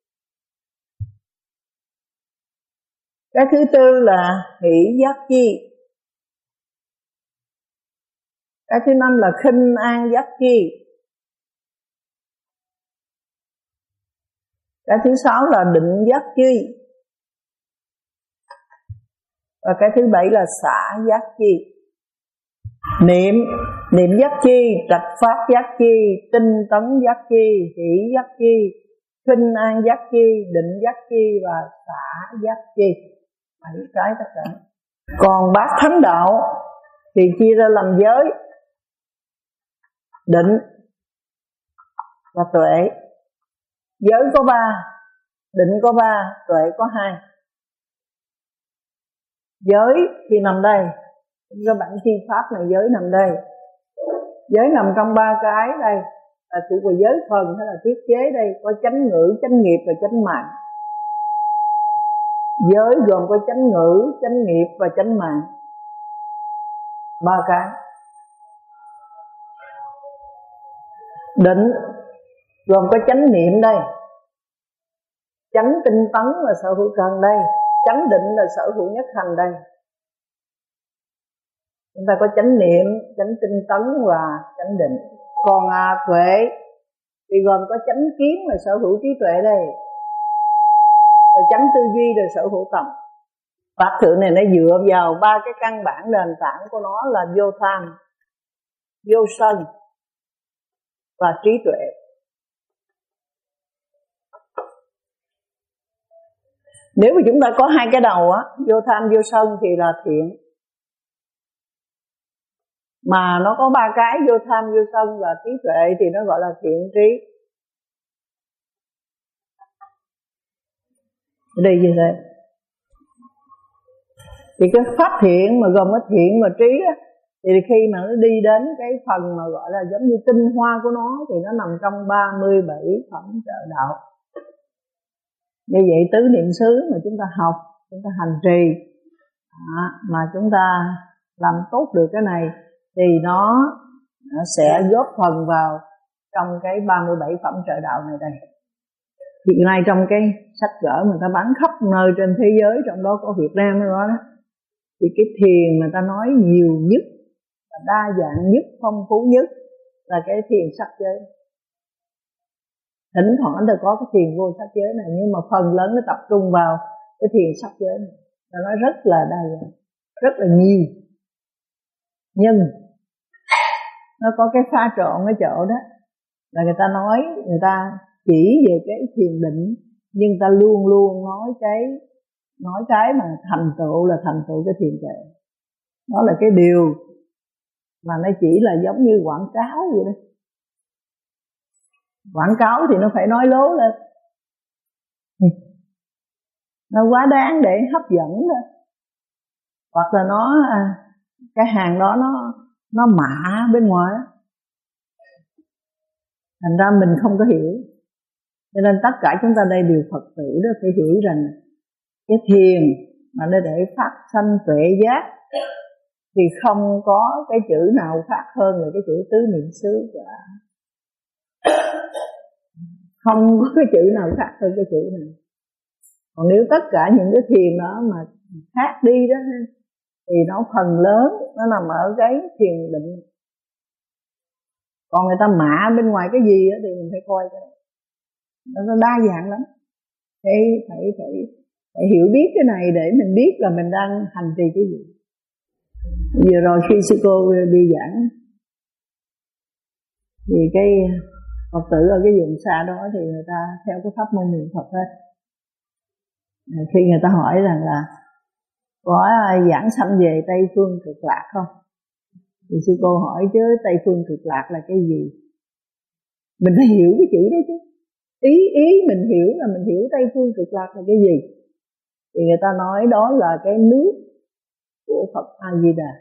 Cái thứ tư là hỷ giác chi. Cái thứ năm là khinh an giác chi. Cái thứ sáu là định giác chi. Và cái thứ bảy là xả giác chi. Niệm, niệm giác chi, trạch pháp giác chi, tinh tấn giác chi, hỷ giác chi, khinh an giác chi, định giác chi và xả giác chi. Bảy cái tất cả. Còn bát thánh đạo thì chia ra làm giới, định và tuệ. Giới có ba, định có ba, tuệ có hai. Giới thì nằm đây, các bạn chi pháp này giới nằm đây. Giới nằm trong ba cái đây, là thuộc về giới phần hay là thiết chế đây, có chánh ngữ, chánh nghiệp và chánh mạng. Giới gồm có chánh ngữ, chánh nghiệp và chánh mạng. Ba cái. Định gồm có chánh niệm đây, chánh tinh tấn là sở hữu cần đây, chánh định là sở hữu nhất hành đây. Chúng ta có chánh niệm, chánh tinh tấn và chánh định. Còn à, tuệ Thì gồm có chánh kiến là sở hữu trí tuệ đây, rồi chánh tư duy, rồi sở hữu tâm. Pháp thượng này nó dựa vào ba cái căn bản nền tảng của nó là vô tham, vô sân và trí tuệ. Nếu mà chúng ta có hai cái đầu á, vô tham vô sân thì là thiện. Mà nó có ba cái vô tham vô sân và trí tuệ thì nó gọi là thiện trí. Đây gì vậy? Thì cái pháp thiện mà gồm có thiện và trí á, thì khi mà nó đi đến cái phần mà gọi là giống như tinh hoa của nó thì nó nằm trong ba mươi bảy phẩm trợ đạo. Như vậy tứ niệm xứ mà chúng ta học, chúng ta hành trì à, mà chúng ta làm tốt được cái này thì nó, nó sẽ góp phần vào trong cái ba mươi bảy phẩm trợ đạo này đây. Hiện nay trong cái sách vở người ta bán khắp nơi trên thế giới, trong đó có Việt Nam đó, đó thì cái thiền mà ta nói nhiều nhất, đa dạng nhất, phong phú nhất là cái thiền sắc giới. Thỉnh thoảng ta có cái thiền vô sắc giới này, nhưng mà phần lớn nó tập trung vào cái thiền sắc giới này. Ta nói rất là đa dạng, rất là nhiều. Nhưng nó có cái pha trộn ở chỗ đó là người ta nói, người ta chỉ về cái thiền định, nhưng ta luôn luôn nói cái nói cái mà thành tựu là thành tựu cái thiền tuệ. Đó là cái điều mà nó chỉ là giống như quảng cáo vậy đó. Quảng cáo thì nó phải nói lố lên, nó quá đáng để hấp dẫn thôi, hoặc là nó cái hàng đó nó nó mạ bên ngoài, thành ra mình không có hiểu. Cho nên tất cả chúng ta đây đều Phật tử đó, phải hiểu rằng cái thiền mà nó để phát sanh tuệ giác thì không có cái chữ nào khác hơn là cái chữ tứ niệm xứ cả. Không có cái chữ nào khác hơn cái chữ này. Còn nếu tất cả những cái thiền đó mà khác đi đó thì nó phần lớn nó nằm ở cái thiền định. Còn người ta mạ bên ngoài cái gì đó thì mình phải coi cái đó. Nó đa dạng lắm. Phải, phải, phải, phải hiểu biết cái này để mình biết là mình đang hành trì cái gì. Vừa rồi khi sư cô đi giảng thì cái Phật tử ở cái vùng xa đó thì người ta theo cái pháp môn niệm Phật hết. Khi người ta hỏi rằng là có giảng sanh về Tây Phương Cực Lạc không? Thì sư cô hỏi chứ Tây Phương Cực Lạc là cái gì? Mình phải hiểu cái chữ đó chứ. Ý ý mình hiểu là mình hiểu Tây Phương Cực Lạc là cái gì. Thì người ta nói đó là cái nước của Phật A Di Đà.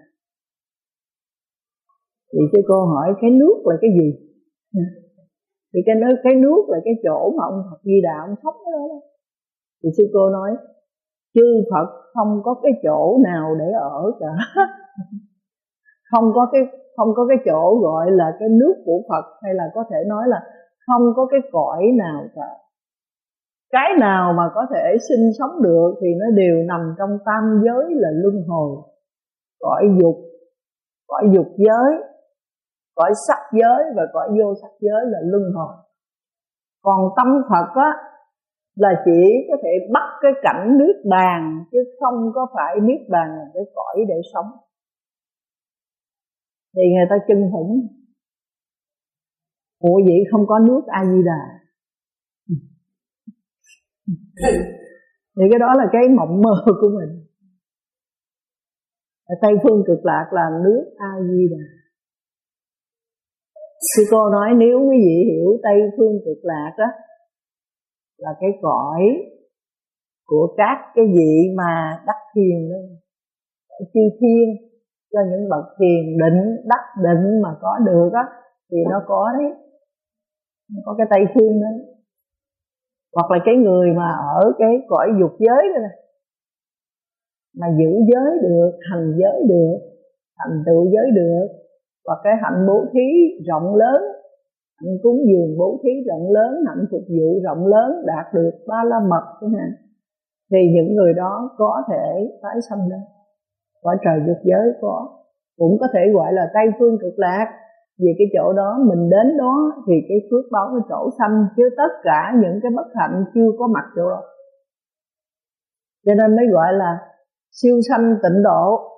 Thì sư cô hỏi cái nước là cái gì? Thì cái nước, cái nước là cái chỗ mà ông Phật Di Đà ông sống ở đó. Thì sư cô nói chư Phật không có cái chỗ nào để ở cả. Không có cái không có cái chỗ gọi là cái nước của Phật, hay là có thể nói là không có cái cõi nào cả. Cái nào mà có thể sinh sống được thì nó đều nằm trong tam giới là luân hồi. Cõi dục, cõi dục giới, cõi sắc giới và cõi vô sắc giới là luân hồi. Còn tâm Phật á là chỉ có thể bắt cái cảnh niết bàn, chứ không có phải niết bàn là cái cõi để sống. Thì người ta chân hững, ủa vậy không có nước A Di Đà. Thì cái đó là cái mộng mơ của mình. Ở Tây Phương Cực Lạc là nước A Di Đà. Sư cô nói nếu quý vị hiểu Tây Phương Cực Lạc đó là cái cõi của các cái vị mà đắc thiền đó, chư thiên, cho những bậc thiền định, đắc định mà có được á thì nó có đấy, nó có cái Tây Phương đó. Hoặc là cái người mà ở cái cõi dục giới đó này, mà giữ giới được, hành giới được, thành tựu giới được, hoặc cái hạnh bố thí rộng lớn, hạnh cúng dường bố thí rộng lớn, hạnh phục vụ rộng lớn, đạt được ba la mật chẳng hạn, thì những người đó có thể tái sanh lên cõi trời dục giới, có cũng có thể gọi là Tây Phương Cực Lạc. về cái chỗ đó, mình đến đó thì cái phước báo nó trổ xanh, chứ tất cả những cái bất hạnh chưa có mặt chỗ đó. Cho nên mới gọi là siêu sanh tịnh độ.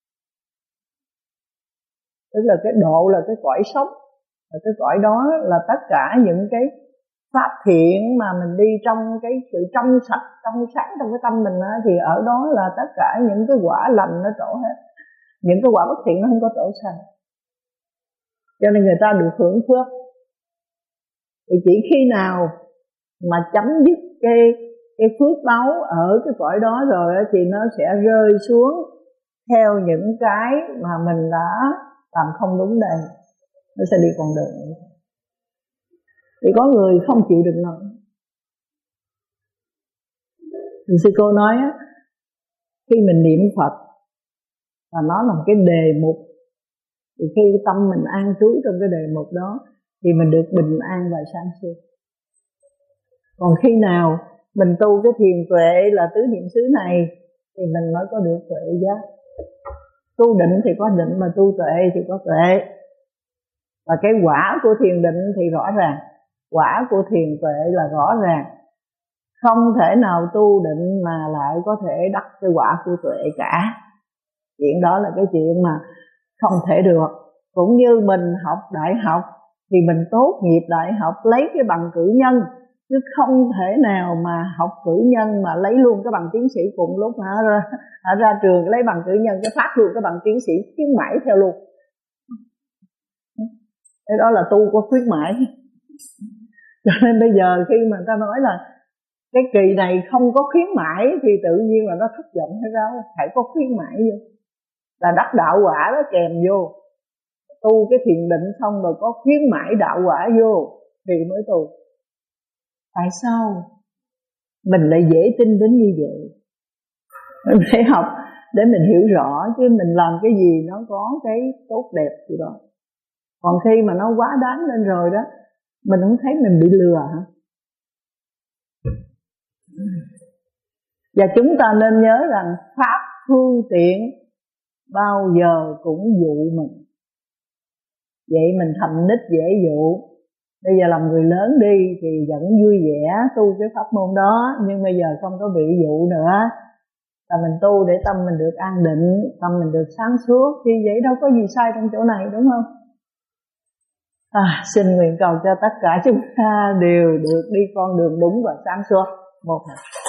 Tức là cái độ là cái cõi sống, và cái cõi đó là tất cả những cái pháp thiện mà mình đi trong cái sự trong sạch, trong sáng trong cái tâm mình á, thì ở đó là tất cả những cái quả lành nó trổ hết. Những cái quả bất thiện nó không có trổ sanh. Cho nên người ta được hưởng phước. Thì chỉ khi nào mà chấm dứt cái cái phước báu ở cái cõi đó rồi thì nó sẽ rơi xuống theo những cái mà mình đã làm không đúng đây, nó sẽ đi con đường này. Thì có người không chịu được nổi. Thì sư cô nói á, khi mình niệm Phật và nó là một cái đề mục, thì khi tâm mình an trú trong cái đề mục đó thì mình được bình an và sáng suốt. Còn khi nào mình tu cái thiền tuệ là tứ niệm xứ này thì mình mới có được tuệ giác. Tu định thì có định, mà tu tuệ thì có tuệ. Và cái quả của thiền định thì rõ ràng, quả của thiền tuệ là rõ ràng. Không thể nào tu định mà lại có thể đắc cái quả của tuệ cả. Chuyện đó là cái chuyện mà không thể được. Cũng như mình học đại học thì mình tốt nghiệp đại học lấy cái bằng cử nhân, chứ không thể nào mà học cử nhân mà lấy luôn cái bằng tiến sĩ cùng lúc hả ra, hả, ra trường lấy bằng cử nhân cái phát luôn cái bằng tiến sĩ khuyến mãi theo luôn. Cái đó là tu có khuyến mãi. Cho nên bây giờ khi mà ta nói là cái kỳ này không có khuyến mãi thì tự nhiên là nó thất vọng hay sao? Phải có khuyến mãi vô, là đắc đạo quả đó kèm vô. Tu cái thiền định xong rồi có khuyến mãi đạo quả vô thì mới tu. Tại sao mình lại dễ tin đến như vậy? Mình phải học để mình hiểu rõ, chứ mình làm cái gì nó có cái tốt đẹp gì đó. Còn khi mà nó quá đáng lên rồi đó, mình không thấy mình bị lừa hả? Và chúng ta nên nhớ rằng pháp phương tiện bao giờ cũng dụ mình. Vậy mình thành nít dễ dụ. Bây giờ làm người lớn đi thì vẫn vui vẻ tu cái pháp môn đó, nhưng bây giờ không có bị dụ nữa. Là mình tu để tâm mình được an định, tâm mình được sáng suốt, thì vậy đâu có gì sai trong chỗ này, đúng không? À, xin nguyện cầu cho tất cả chúng ta đều được đi con đường đúng và sáng suốt. Một